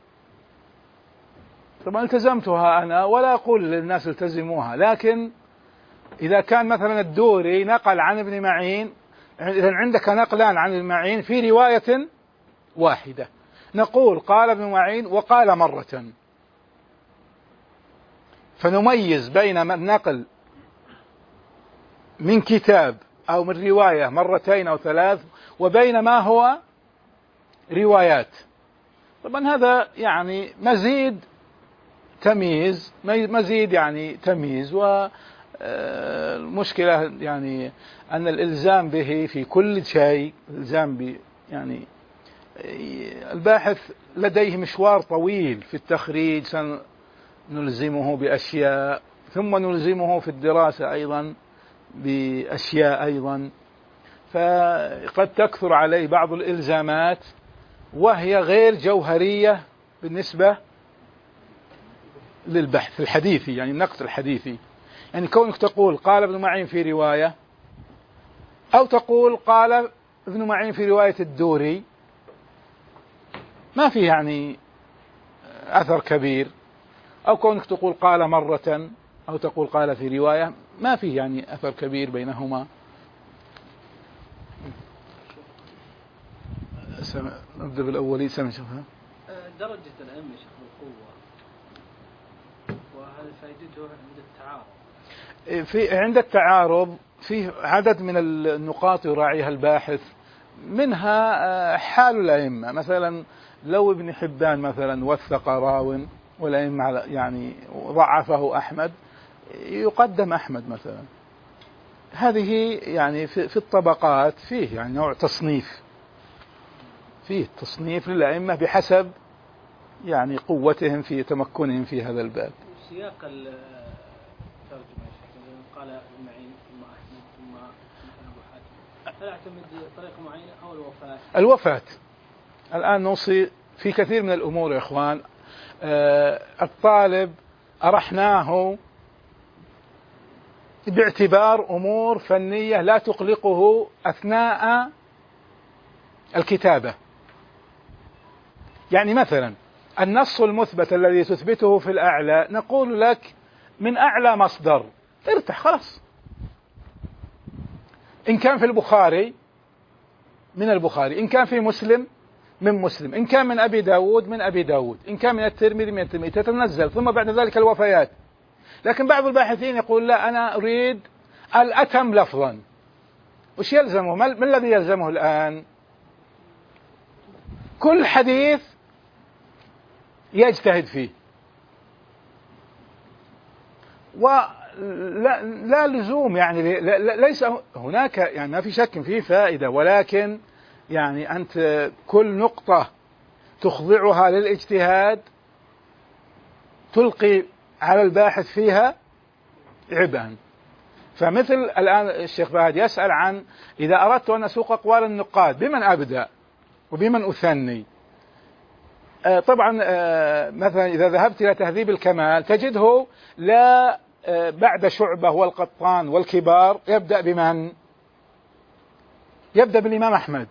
طبعا التزمتها أنا ولا أقول للناس التزموها، لكن إذا كان مثلا الدوري نقل عن ابن معين، إذا عندك نقلان عن ابن معين في رواية واحدة، نقول قال ابن معين وقال مرة، فنميز بين النقل من كتاب أو من رواية مرتين أو ثلاث وبين ما هو روايات. طبعا هذا يعني مزيد تمييز، والمشكلة يعني أن الإلزام به في كل شيء، يعني الباحث لديه مشوار طويل في التخريج، سنلزمه بأشياء، ثم نلزمه في الدراسة أيضا بأشياء أيضا، فقد تكثر عليه بعض الإلزامات وهي غير جوهرية بالنسبة للبحث الحديثي، يعني النقد الحديثي. يعني كونك تقول قال ابن معين في رواية، أو تقول قال ابن معين في رواية الدوري، ما في يعني أثر كبير. أو كونك تقول قال مرة أو تقول قال في رواية، ما في يعني أثر كبير بينهما. نبدأ بالأولي. سمع شوفها درجة الأئمة شيخ القوة وهل فائدته عند التعارض؟ عند التعارض فيه عدد من النقاط يراعيها الباحث، منها حال الأئمة. مثلا لو ابن حبان مثلا وثق راو والأئمة يعني ضعفه أحمد، يقدم أحمد مثلا. هذه يعني في الطبقات فيه يعني نوع تصنيف، فيه تصنيف للأئمة بحسب يعني قوتهم في تمكنهم في هذا الباب. سياق الترجمة قال المعين ثم أحمد ثم أبو حاتم، هل أعتمد طريقة معينة أو الوفاة؟ الوفاة. الآن نوصي في كثير من الأمور يا إخوان. الطالب أرحناه باعتبار أمور فنية لا تقلقه أثناء الكتابة. يعني مثلا النص المثبت الذي تثبته في الأعلى، نقول لك من أعلى مصدر، ارتاح خلاص. إن كان في البخاري من البخاري، إن كان في مسلم من مسلم، إن كان من أبي داود من أبي داود، إن كان من الترمذي من الترمذي، تتنزل. ثم بعد ذلك الوفيات. لكن بعض الباحثين يقول لا، أنا أريد الأتم لفظا. وش يلزمه؟ ما الذي يلزمه الآن؟ كل حديث يجتهد فيه، ولا لزوم يعني ليس هناك يعني ما في شك فيه فائدة، ولكن يعني أنت كل نقطة تخضعها للاجتهاد تلقي على الباحث فيها عبئا. فمثل الآن الشيخ فهد يسأل عن إذا أردت أن أسوق أقوال النقاد بمن أبدأ وبمن أثني. طبعا مثلا إذا ذهبت إلى تهذيب الكمال تجده لا بعد شعبة والقطان والكبار يبدأ بمن؟ يبدأ بالإمام أحمد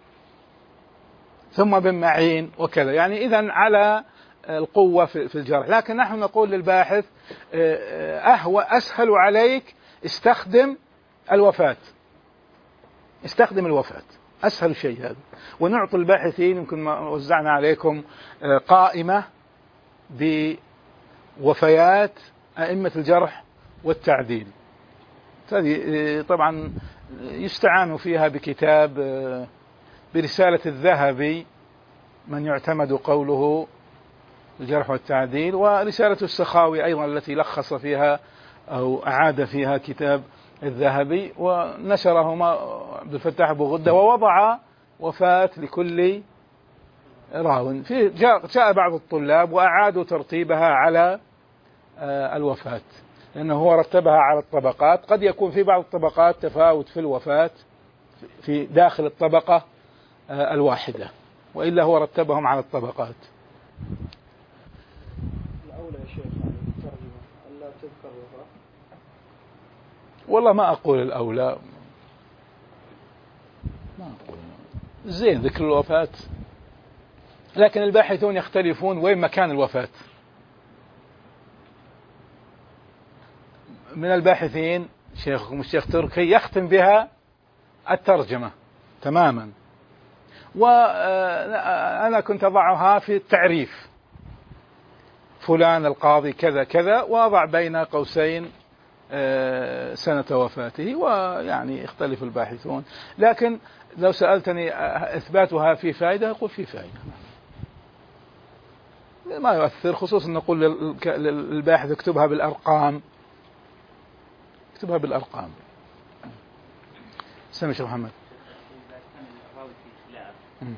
ثم بن معين وكذا. يعني إذن على القوة في الجرح. لكن نحن نقول للباحث أسهل عليك استخدم الوفاة، استخدم الوفاة، أسهل شيء هذا. ونعطي الباحثين، يمكن ما وزعنا عليكم قائمة بوفيات أئمة الجرح والتعديل. هذه طبعا يستعان فيها بكتاب برسالة الذهبي من يعتمد قوله الجرح والتعديل، ورسالة السخاوي أيضا التي لخص فيها أو أعاد فيها كتاب الذهبي، ونشرهما عبد الفتاح أبو غدة، ووضع وفاة لكل راو. جاء بعض الطلاب وأعادوا ترتيبها على الوفاة، لأنه هو رتبها على الطبقات. قد يكون في بعض الطبقات تفاوت في الوفاة في داخل الطبقة الواحدة، وإلا هو رتبهم على الطبقات. الأولى يا شيخ الترجمة ألا تذكر وفاة؟ والله ما أقول الأولى، ما أقول زين ذكر الوفاة، لكن الباحثون يختلفون وين مكان الوفاة. من الباحثين شيخكم الشيخ تركي يختم بها الترجمة تماما، وأنا كنت أضعها في التعريف، فلان القاضي كذا كذا، وأضع بين قوسين سنة وفاته. ويعني يختلف الباحثون، لكن لو سألتني إثباتها في فائدة أقول في فائدة، ما يؤثر. خصوصا نقول للباحث اكتبها بالأرقام، اكتبها بالأرقام. سامي شيخ محمد. إذا كان الراوي في خلاف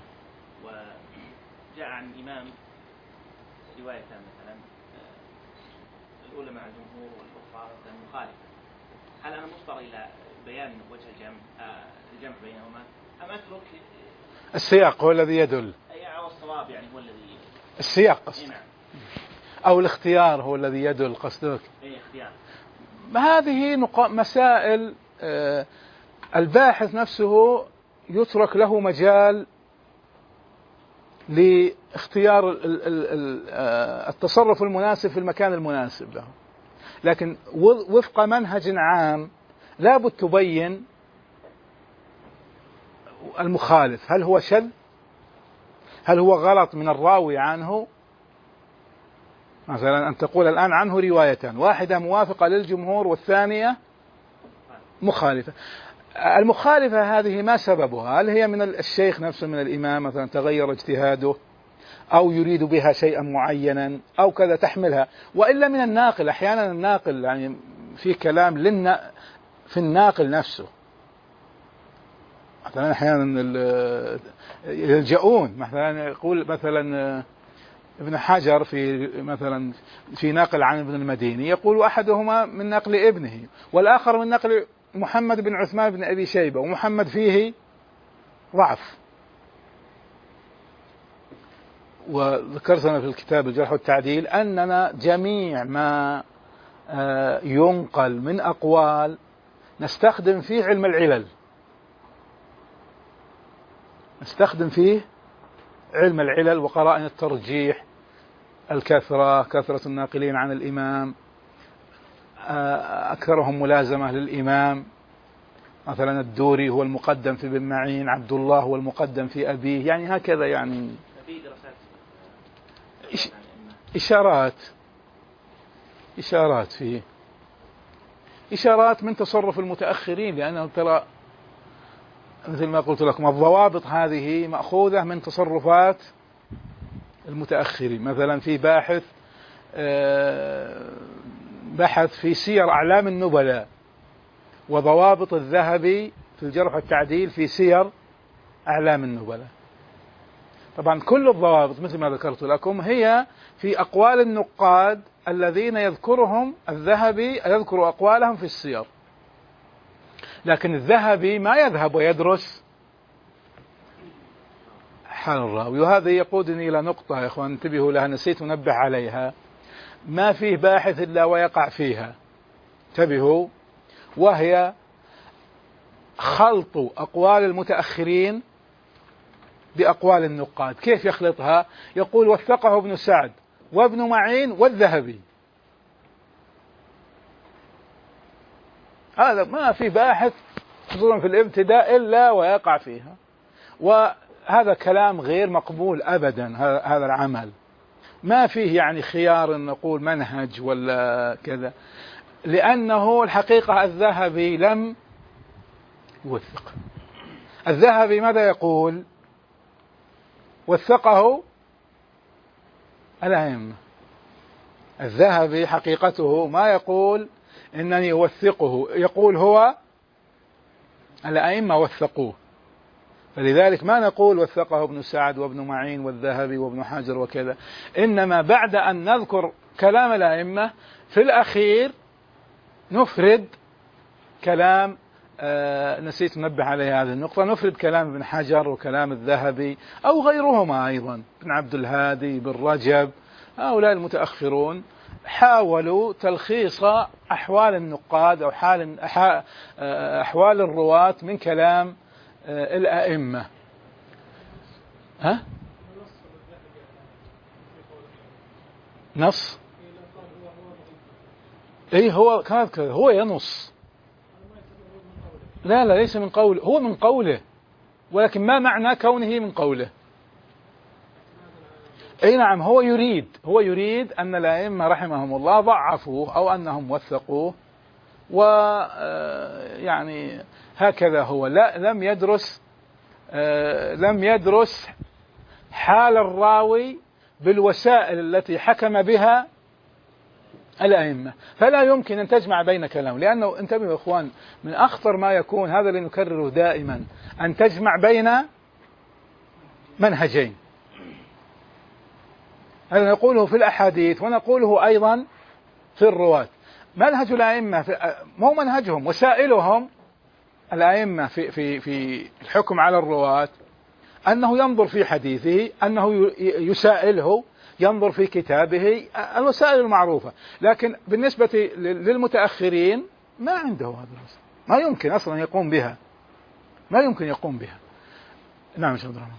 وجاء عن إمام رواية مثلا الأولى مع الجمهور والأخرى مخالفة، هل أنا مضطر إلى بيان وجه الجمع بينهما أم أترك السياق هو الذي يدل، أو الصواب يعني هو الذي السياق قصد أو الاختيار هو الذي يدل قصدك؟ أي اختيار. هذه مسائل الباحث نفسه يترك له مجال لاختيار التصرف المناسب في المكان المناسب له، لكن وفق منهج عام لابد تبين المخالف، هل هو شذ، هل هو غلط من الراوي عنه، مثلا أن تقول الآن عنه روايتان، واحدة موافقة للجمهور والثانية مخالفة. المخالفة هذه ما سببها؟ هل هي من الشيخ نفسه، من الإمام مثلا تغير اجتهاده أو يريد بها شيئا معينا أو كذا تحملها، وإلا من الناقل. أحيانا الناقل يعني في كلام في الناقل نفسه. مثلا أحيانا يلجؤون، مثلا يقول مثلا ابن حجر في ناقل عن ابن المديني، يقول أحدهما من نقل ابنه والآخر من نقل محمد بن عثمان بن أبي شيبة، ومحمد فيه ضعف. وذكرتنا في الكتاب الجرح والتعديل أننا جميع ما ينقل من أقوال نستخدم فيه علم العلل، نستخدم فيه علم العلل وقرائن الترجيح، كثرة الناقلين عن الإمام، أكثرهم ملازمة للإمام. مثلا الدوري هو المقدم في ابن معين، عبد الله هو المقدم في أبيه، يعني هكذا. يعني إشارات فيه، إشارات من تصرف المتأخرين، لأنه ترى مثل ما قلت لكم الضوابط هذه مأخوذة من تصرفات المتأخرين. مثلا في بحث في سير أعلام النبلاء وضوابط الذهبي في الجرح والتعديل في سير أعلام النبلاء. طبعا كل الضوابط مثل ما ذكرت لكم هي في أقوال النقاد الذين يذكرهم الذهبي، يذكر أقوالهم في السير، لكن الذهبي ما يذهب ويدرس حال الراوي. وهذا يقودني إلى نقطة يا إخوان انتبهوا لها، نسيت أنبه عليها. ما فيه باحث إلا ويقع فيها، انتبهوا، وهي خلط أقوال المتأخرين بأقوال النقاد. كيف يخلطها؟ يقول وثقه ابن سعد وابن معين والذهبي. هذا ما في باحث خصوصا في الابتداء إلا ويقع فيها، وهذا كلام غير مقبول أبدا. هذا العمل ما فيه يعني خيار أن نقول منهج ولا كذا، لأنه الحقيقة الذهبي لم يوثق. الذهبي ماذا يقول؟ وثقه الأئمة. الذهبي حقيقته ما يقول إنني أوثقه، يقول هو الأئمة وثقوه. فلذلك ما نقول وثقه ابن سعد وابن معين والذهبي وابن حجر وكذا، إنما بعد أن نذكر كلام الأئمة في الأخير نفرد كلام نسيت ننبه عليه هذه النقطة، نفرد كلام ابن حجر وكلام الذهبي أو غيرهما أيضا، ابن عبد الهادي، بن رجب. هؤلاء المتأخرون حاولوا تلخيص أحوال النقاد أو أحوال الرواة من كلام الأئمة. نص هو ينص. لا ليس من قوله، هو من قوله، ولكن ما معنى كونه من قوله؟ أي نعم، هو يريد أن الأئمة رحمهم الله ضعفوه أو أنهم وثقوه، ويعني هكذا هو لم يدرس حال الراوي بالوسائل التي حكم بها الأئمة. فلا يمكن أن تجمع بين كلام، لأنه انتبهوا يا إخوان، من أخطر ما يكون هذا اللي نكرره دائما، أن تجمع بين منهجين. هذا نقوله في الأحاديث ونقوله أيضا في الرواة. منهج الأئمة مو منهجهم، وسائلهم الأئمة في الحكم على الرواة أنه ينظر في حديثه، أنه يسائله، ينظر في كتابه، الوسائل المعروفة. لكن بالنسبة للمتأخرين ما عنده هذا الوسائل، ما يمكن أصلا يقوم بها، ما يمكن يقوم بها. نعم شيخ عبد الرحمن.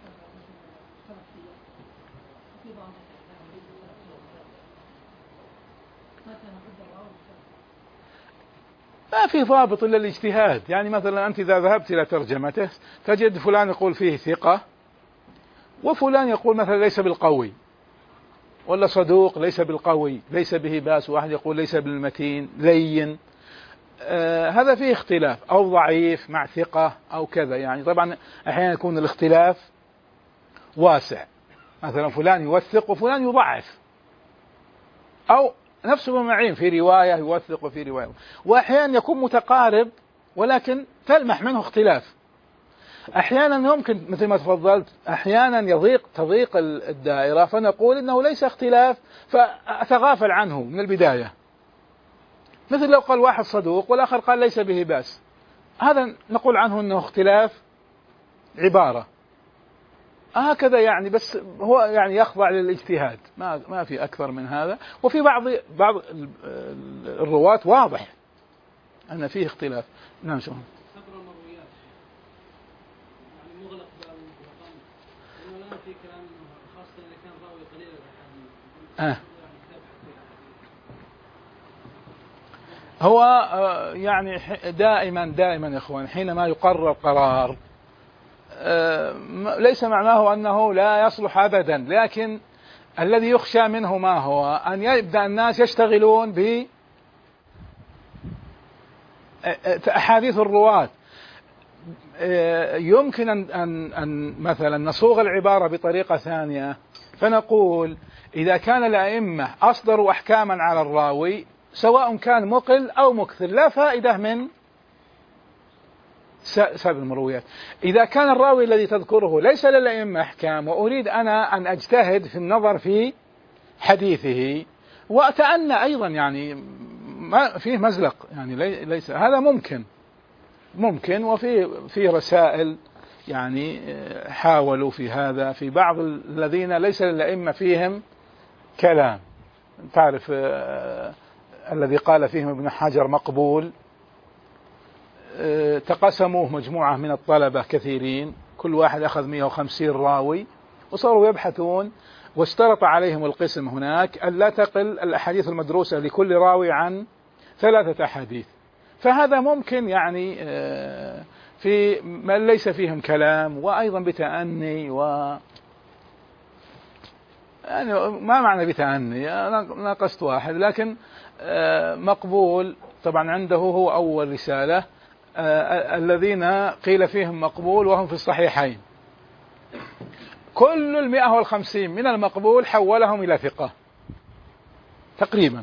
ما في ضابط إلا الاجتهاد. يعني مثلا أنت إذا ذهبت إلى ترجمته تجد فلان يقول فيه ثقة وفلان يقول مثلا ليس بالقوي، ولا صدوق ليس بالقوي ليس به بأس، واحد يقول ليس بالمتين لين. هذا فيه اختلاف، أو ضعيف مع ثقة أو كذا. يعني طبعا أحيانا يكون الاختلاف واسع، مثلا فلان يوثق وفلان يضعف، أو نفسه معين في رواية يوثق وفي رواية، وأحيانا يكون متقارب ولكن تلمح منه اختلاف. أحيانا يمكن مثل ما تفضلت أحيانا تضيق الدائرة فنقول إنه ليس اختلاف فأتغافل عنه من البداية، مثل لو قال واحد صدوق والآخر قال ليس به بأس، هذا نقول عنه أنه اختلاف عبارة هكذا يعني، بس هو يعني يخضع للاجتهاد، ما في أكثر من هذا. وفي بعض الرواة واضح أن فيه اختلاف. نعم شو صبر المرويات يعني مغلق بالرقم، لأنه الآن في كلام خاصة إذا كان راوي قليل الأحاديث هو يعني دائما يا إخوان حينما يقرر قرار ليس معناه أنه لا يصلح أبدا، لكن الذي يخشى منه ما هو أن يبدأ الناس يشتغلون بأحاديث الرواة. يمكن أن مثلا نصوغ العبارة بطريقة ثانية، فنقول إذا كان الأئمة أصدروا أحكاما على الراوي سواء كان مقل أو مكثر لا فائدة من سبب المرويات. إذا كان الراوي الذي تذكره ليس للأئمة أحكام وأريد أنا أن أجتهد في النظر في حديثه وأتأنى أيضا يعني ما فيه مزلق، يعني ليس هذا ممكن وفي رسائل يعني حاولوا في هذا في بعض الذين ليس للأئمة فيهم كلام. تعرف الذي قال فيهم ابن حجر مقبول، تقسموه مجموعة من الطلبة كثيرين، كل واحد أخذ 150 راوي وصاروا يبحثون، واشترط عليهم القسم هناك أن لا تقل الأحاديث المدروسة لكل راوي عن 3 أحاديث. فهذا ممكن يعني في من ليس فيهم كلام، وأيضا بتأني يعني ما معنى بتأني، أنا ناقشت واحد لكن مقبول طبعا عنده هو أول رسالة الذين قيل فيهم مقبول وهم في الصحيحين، كل 150 من المقبول حولهم إلى ثقة تقريبا،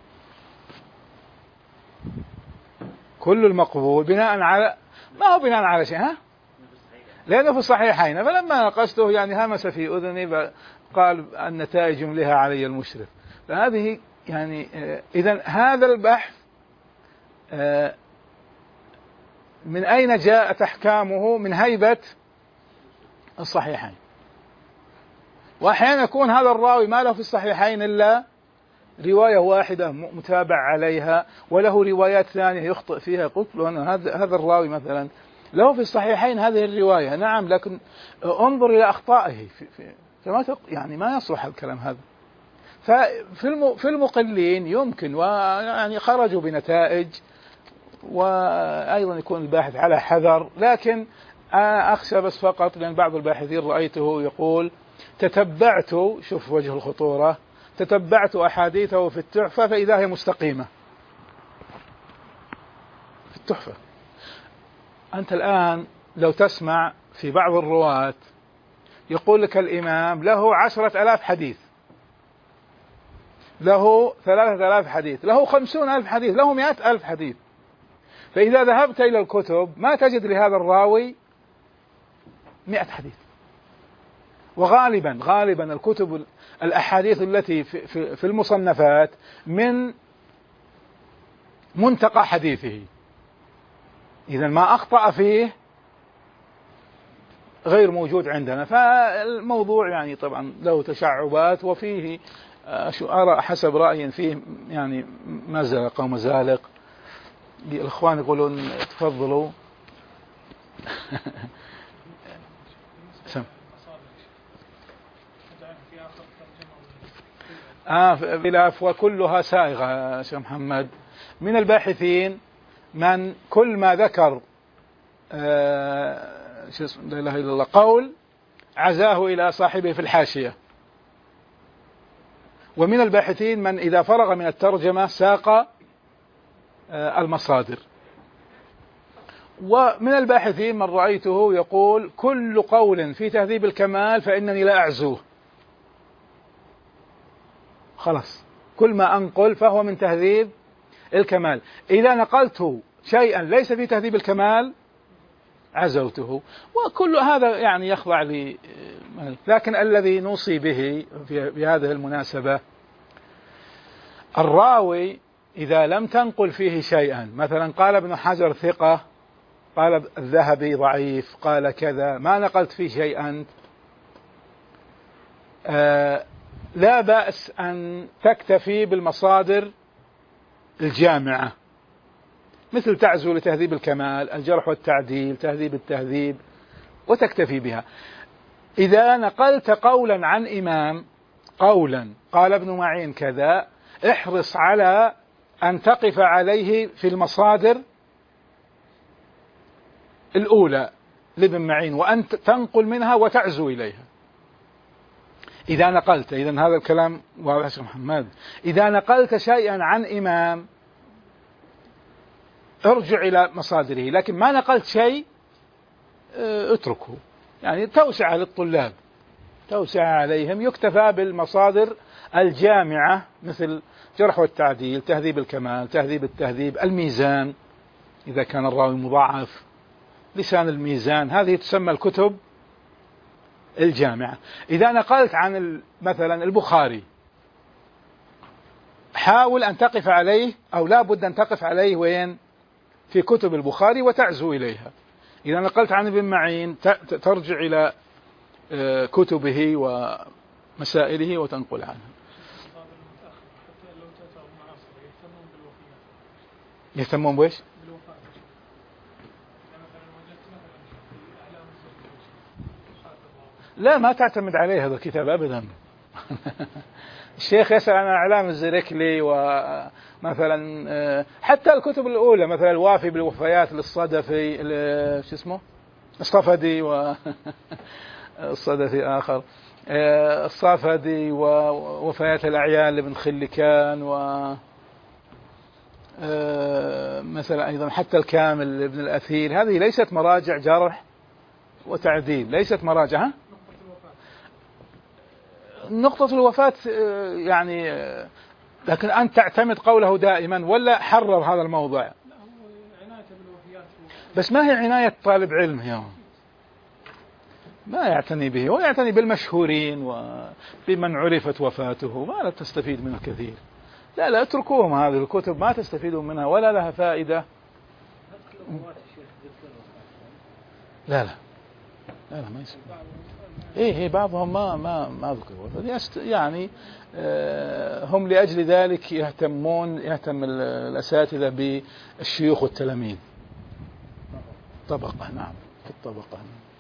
كل المقبول بناء على ما هو بناء على شيء لأنه في الصحيحين. فلما ناقشته يعني همس في أذني قال النتائج يمليها علي المشرف. فهذه يعني إذن هذا البحث من أين جاءت أحكامه؟ من هيبة الصحيحين. وأحيانا يكون هذا الراوي ما له في الصحيحين إلا رواية واحدة متابع عليها، وله روايات ثانية يخطئ فيها. قلت له أنا هذا الراوي مثلا له في الصحيحين هذه الرواية، نعم، لكن انظر إلى أخطائه فما يعني ما يصلح الكلام هذا. ففي المقلين يمكن، ويعني خرجوا بنتائج، وأيضا يكون الباحث على حذر. لكن أخشى بس فقط لأن بعض الباحثين رأيته يقول تتبعت، شوف وجه الخطورة، تتبعت أحاديثه في التحفة فإذا هي مستقيمة في التحفة. أنت الآن لو تسمع في بعض الرواة يقول لك الإمام له 10,000 حديث، له 3,000 حديث، له 50,000 حديث، له 100,000 حديث. فإذا ذهبت إلى الكتب ما تجد لهذا الراوي 100 حديث. وغالبا الكتب الأحاديث التي في المصنفات من منتقى حديثه، إذا ما أخطأ فيه غير موجود عندنا. فالموضوع يعني طبعا له تشعبات، وفيه أرى حسب رأيي فيه يعني مزلق أو مزالق. الإخوان يقولون تفضلوا. بلاف وكلها سائغة شيخ محمد. من الباحثين من كل ما ذكر لا إله إلا الله قول عزاه إلى صاحبه في الحاشية، ومن الباحثين من إذا فرغ من الترجمة ساق المصادر. ومن الباحثين من رأيته يقول كل قول في تهذيب الكمال فإنني لا أعزوه، خلاص كل ما أنقل فهو من تهذيب الكمال، إذا نقلت شيئا ليس في تهذيب الكمال عزوته. وكل هذا يعني يخضع لي، لكن الذي نوصي به في هذه المناسبة الراوي إذا لم تنقل فيه شيئا، مثلا قال ابن حجر ثقة، قال الذهبي ضعيف، قال كذا، ما نقلت فيه شيئا، لا بأس أن تكتفي بالمصادر الجامعة، مثل تعزو لتهذيب الكمال، الجرح والتعديل، تهذيب التهذيب، وتكتفي بها. إذا نقلت قولا عن إمام، قولا قال ابن معين كذا، احرص على أن تقف عليه في المصادر الأولى لابن معين، وأن تنقل منها وتعزو إليها. إذا نقلت، إذن هذا الكلام واضح شيخ محمد، إذا نقلت شيئا عن إمام ارجع إلى مصادره، لكن ما نقلت شيء اتركه، يعني توسعة للطلاب، توسعة عليهم، يكتفى بالمصادر الجامعة مثل جرح والتعديل، تهذيب الكمال، تهذيب التهذيب، الميزان إذا كان الراوي مضاعف، لسان الميزان، هذه تسمى الكتب الجامعة. إذا نقلت عن مثلا البخاري حاول أن تقف عليه، أو لا بد أن تقف عليه وين؟ في كتب البخاري وتعزو إليها. إذا نقلت عن ابن معين ترجع إلى كتبه ومسائله وتنقل عنها. يهتمون بإيش؟ لا، ما تعتمد عليه هذا الكتاب أبدا. الشيخ يسأل عن أعلام الزركلي، ومثلا حتى الكتب الأولى مثلا الوافي بالوفيات للصدفي، شو اسمه الصفدي، الصدفي آخر، الصفدي، ووفيات الأعيان لابن خلكان، و مثلا أيضا حتى الكامل لابن الأثير، هذه ليست مراجع جرح وتعديل، ليست مراجع. نقطة الوفاة يعني، لكن أنت تعتمد قوله دائما ولا حرر هذا الموضوع؟ بس ما هي عناية طالب علم يوم، ما يعتني به، ويعتني بالمشهورين وبمن عرفت وفاته، ما لا تستفيد منه كثير. لا اتركوهم، هذه الكتب ما تستفيدون منها ولا لها فائدة. لا ما يسمع. إيه بعضهم ما ذكروا، يعني هم لأجل ذلك يهتم الأساتذة بالشيوخ والتلاميذ. طبقة، نعم، في الطبقة.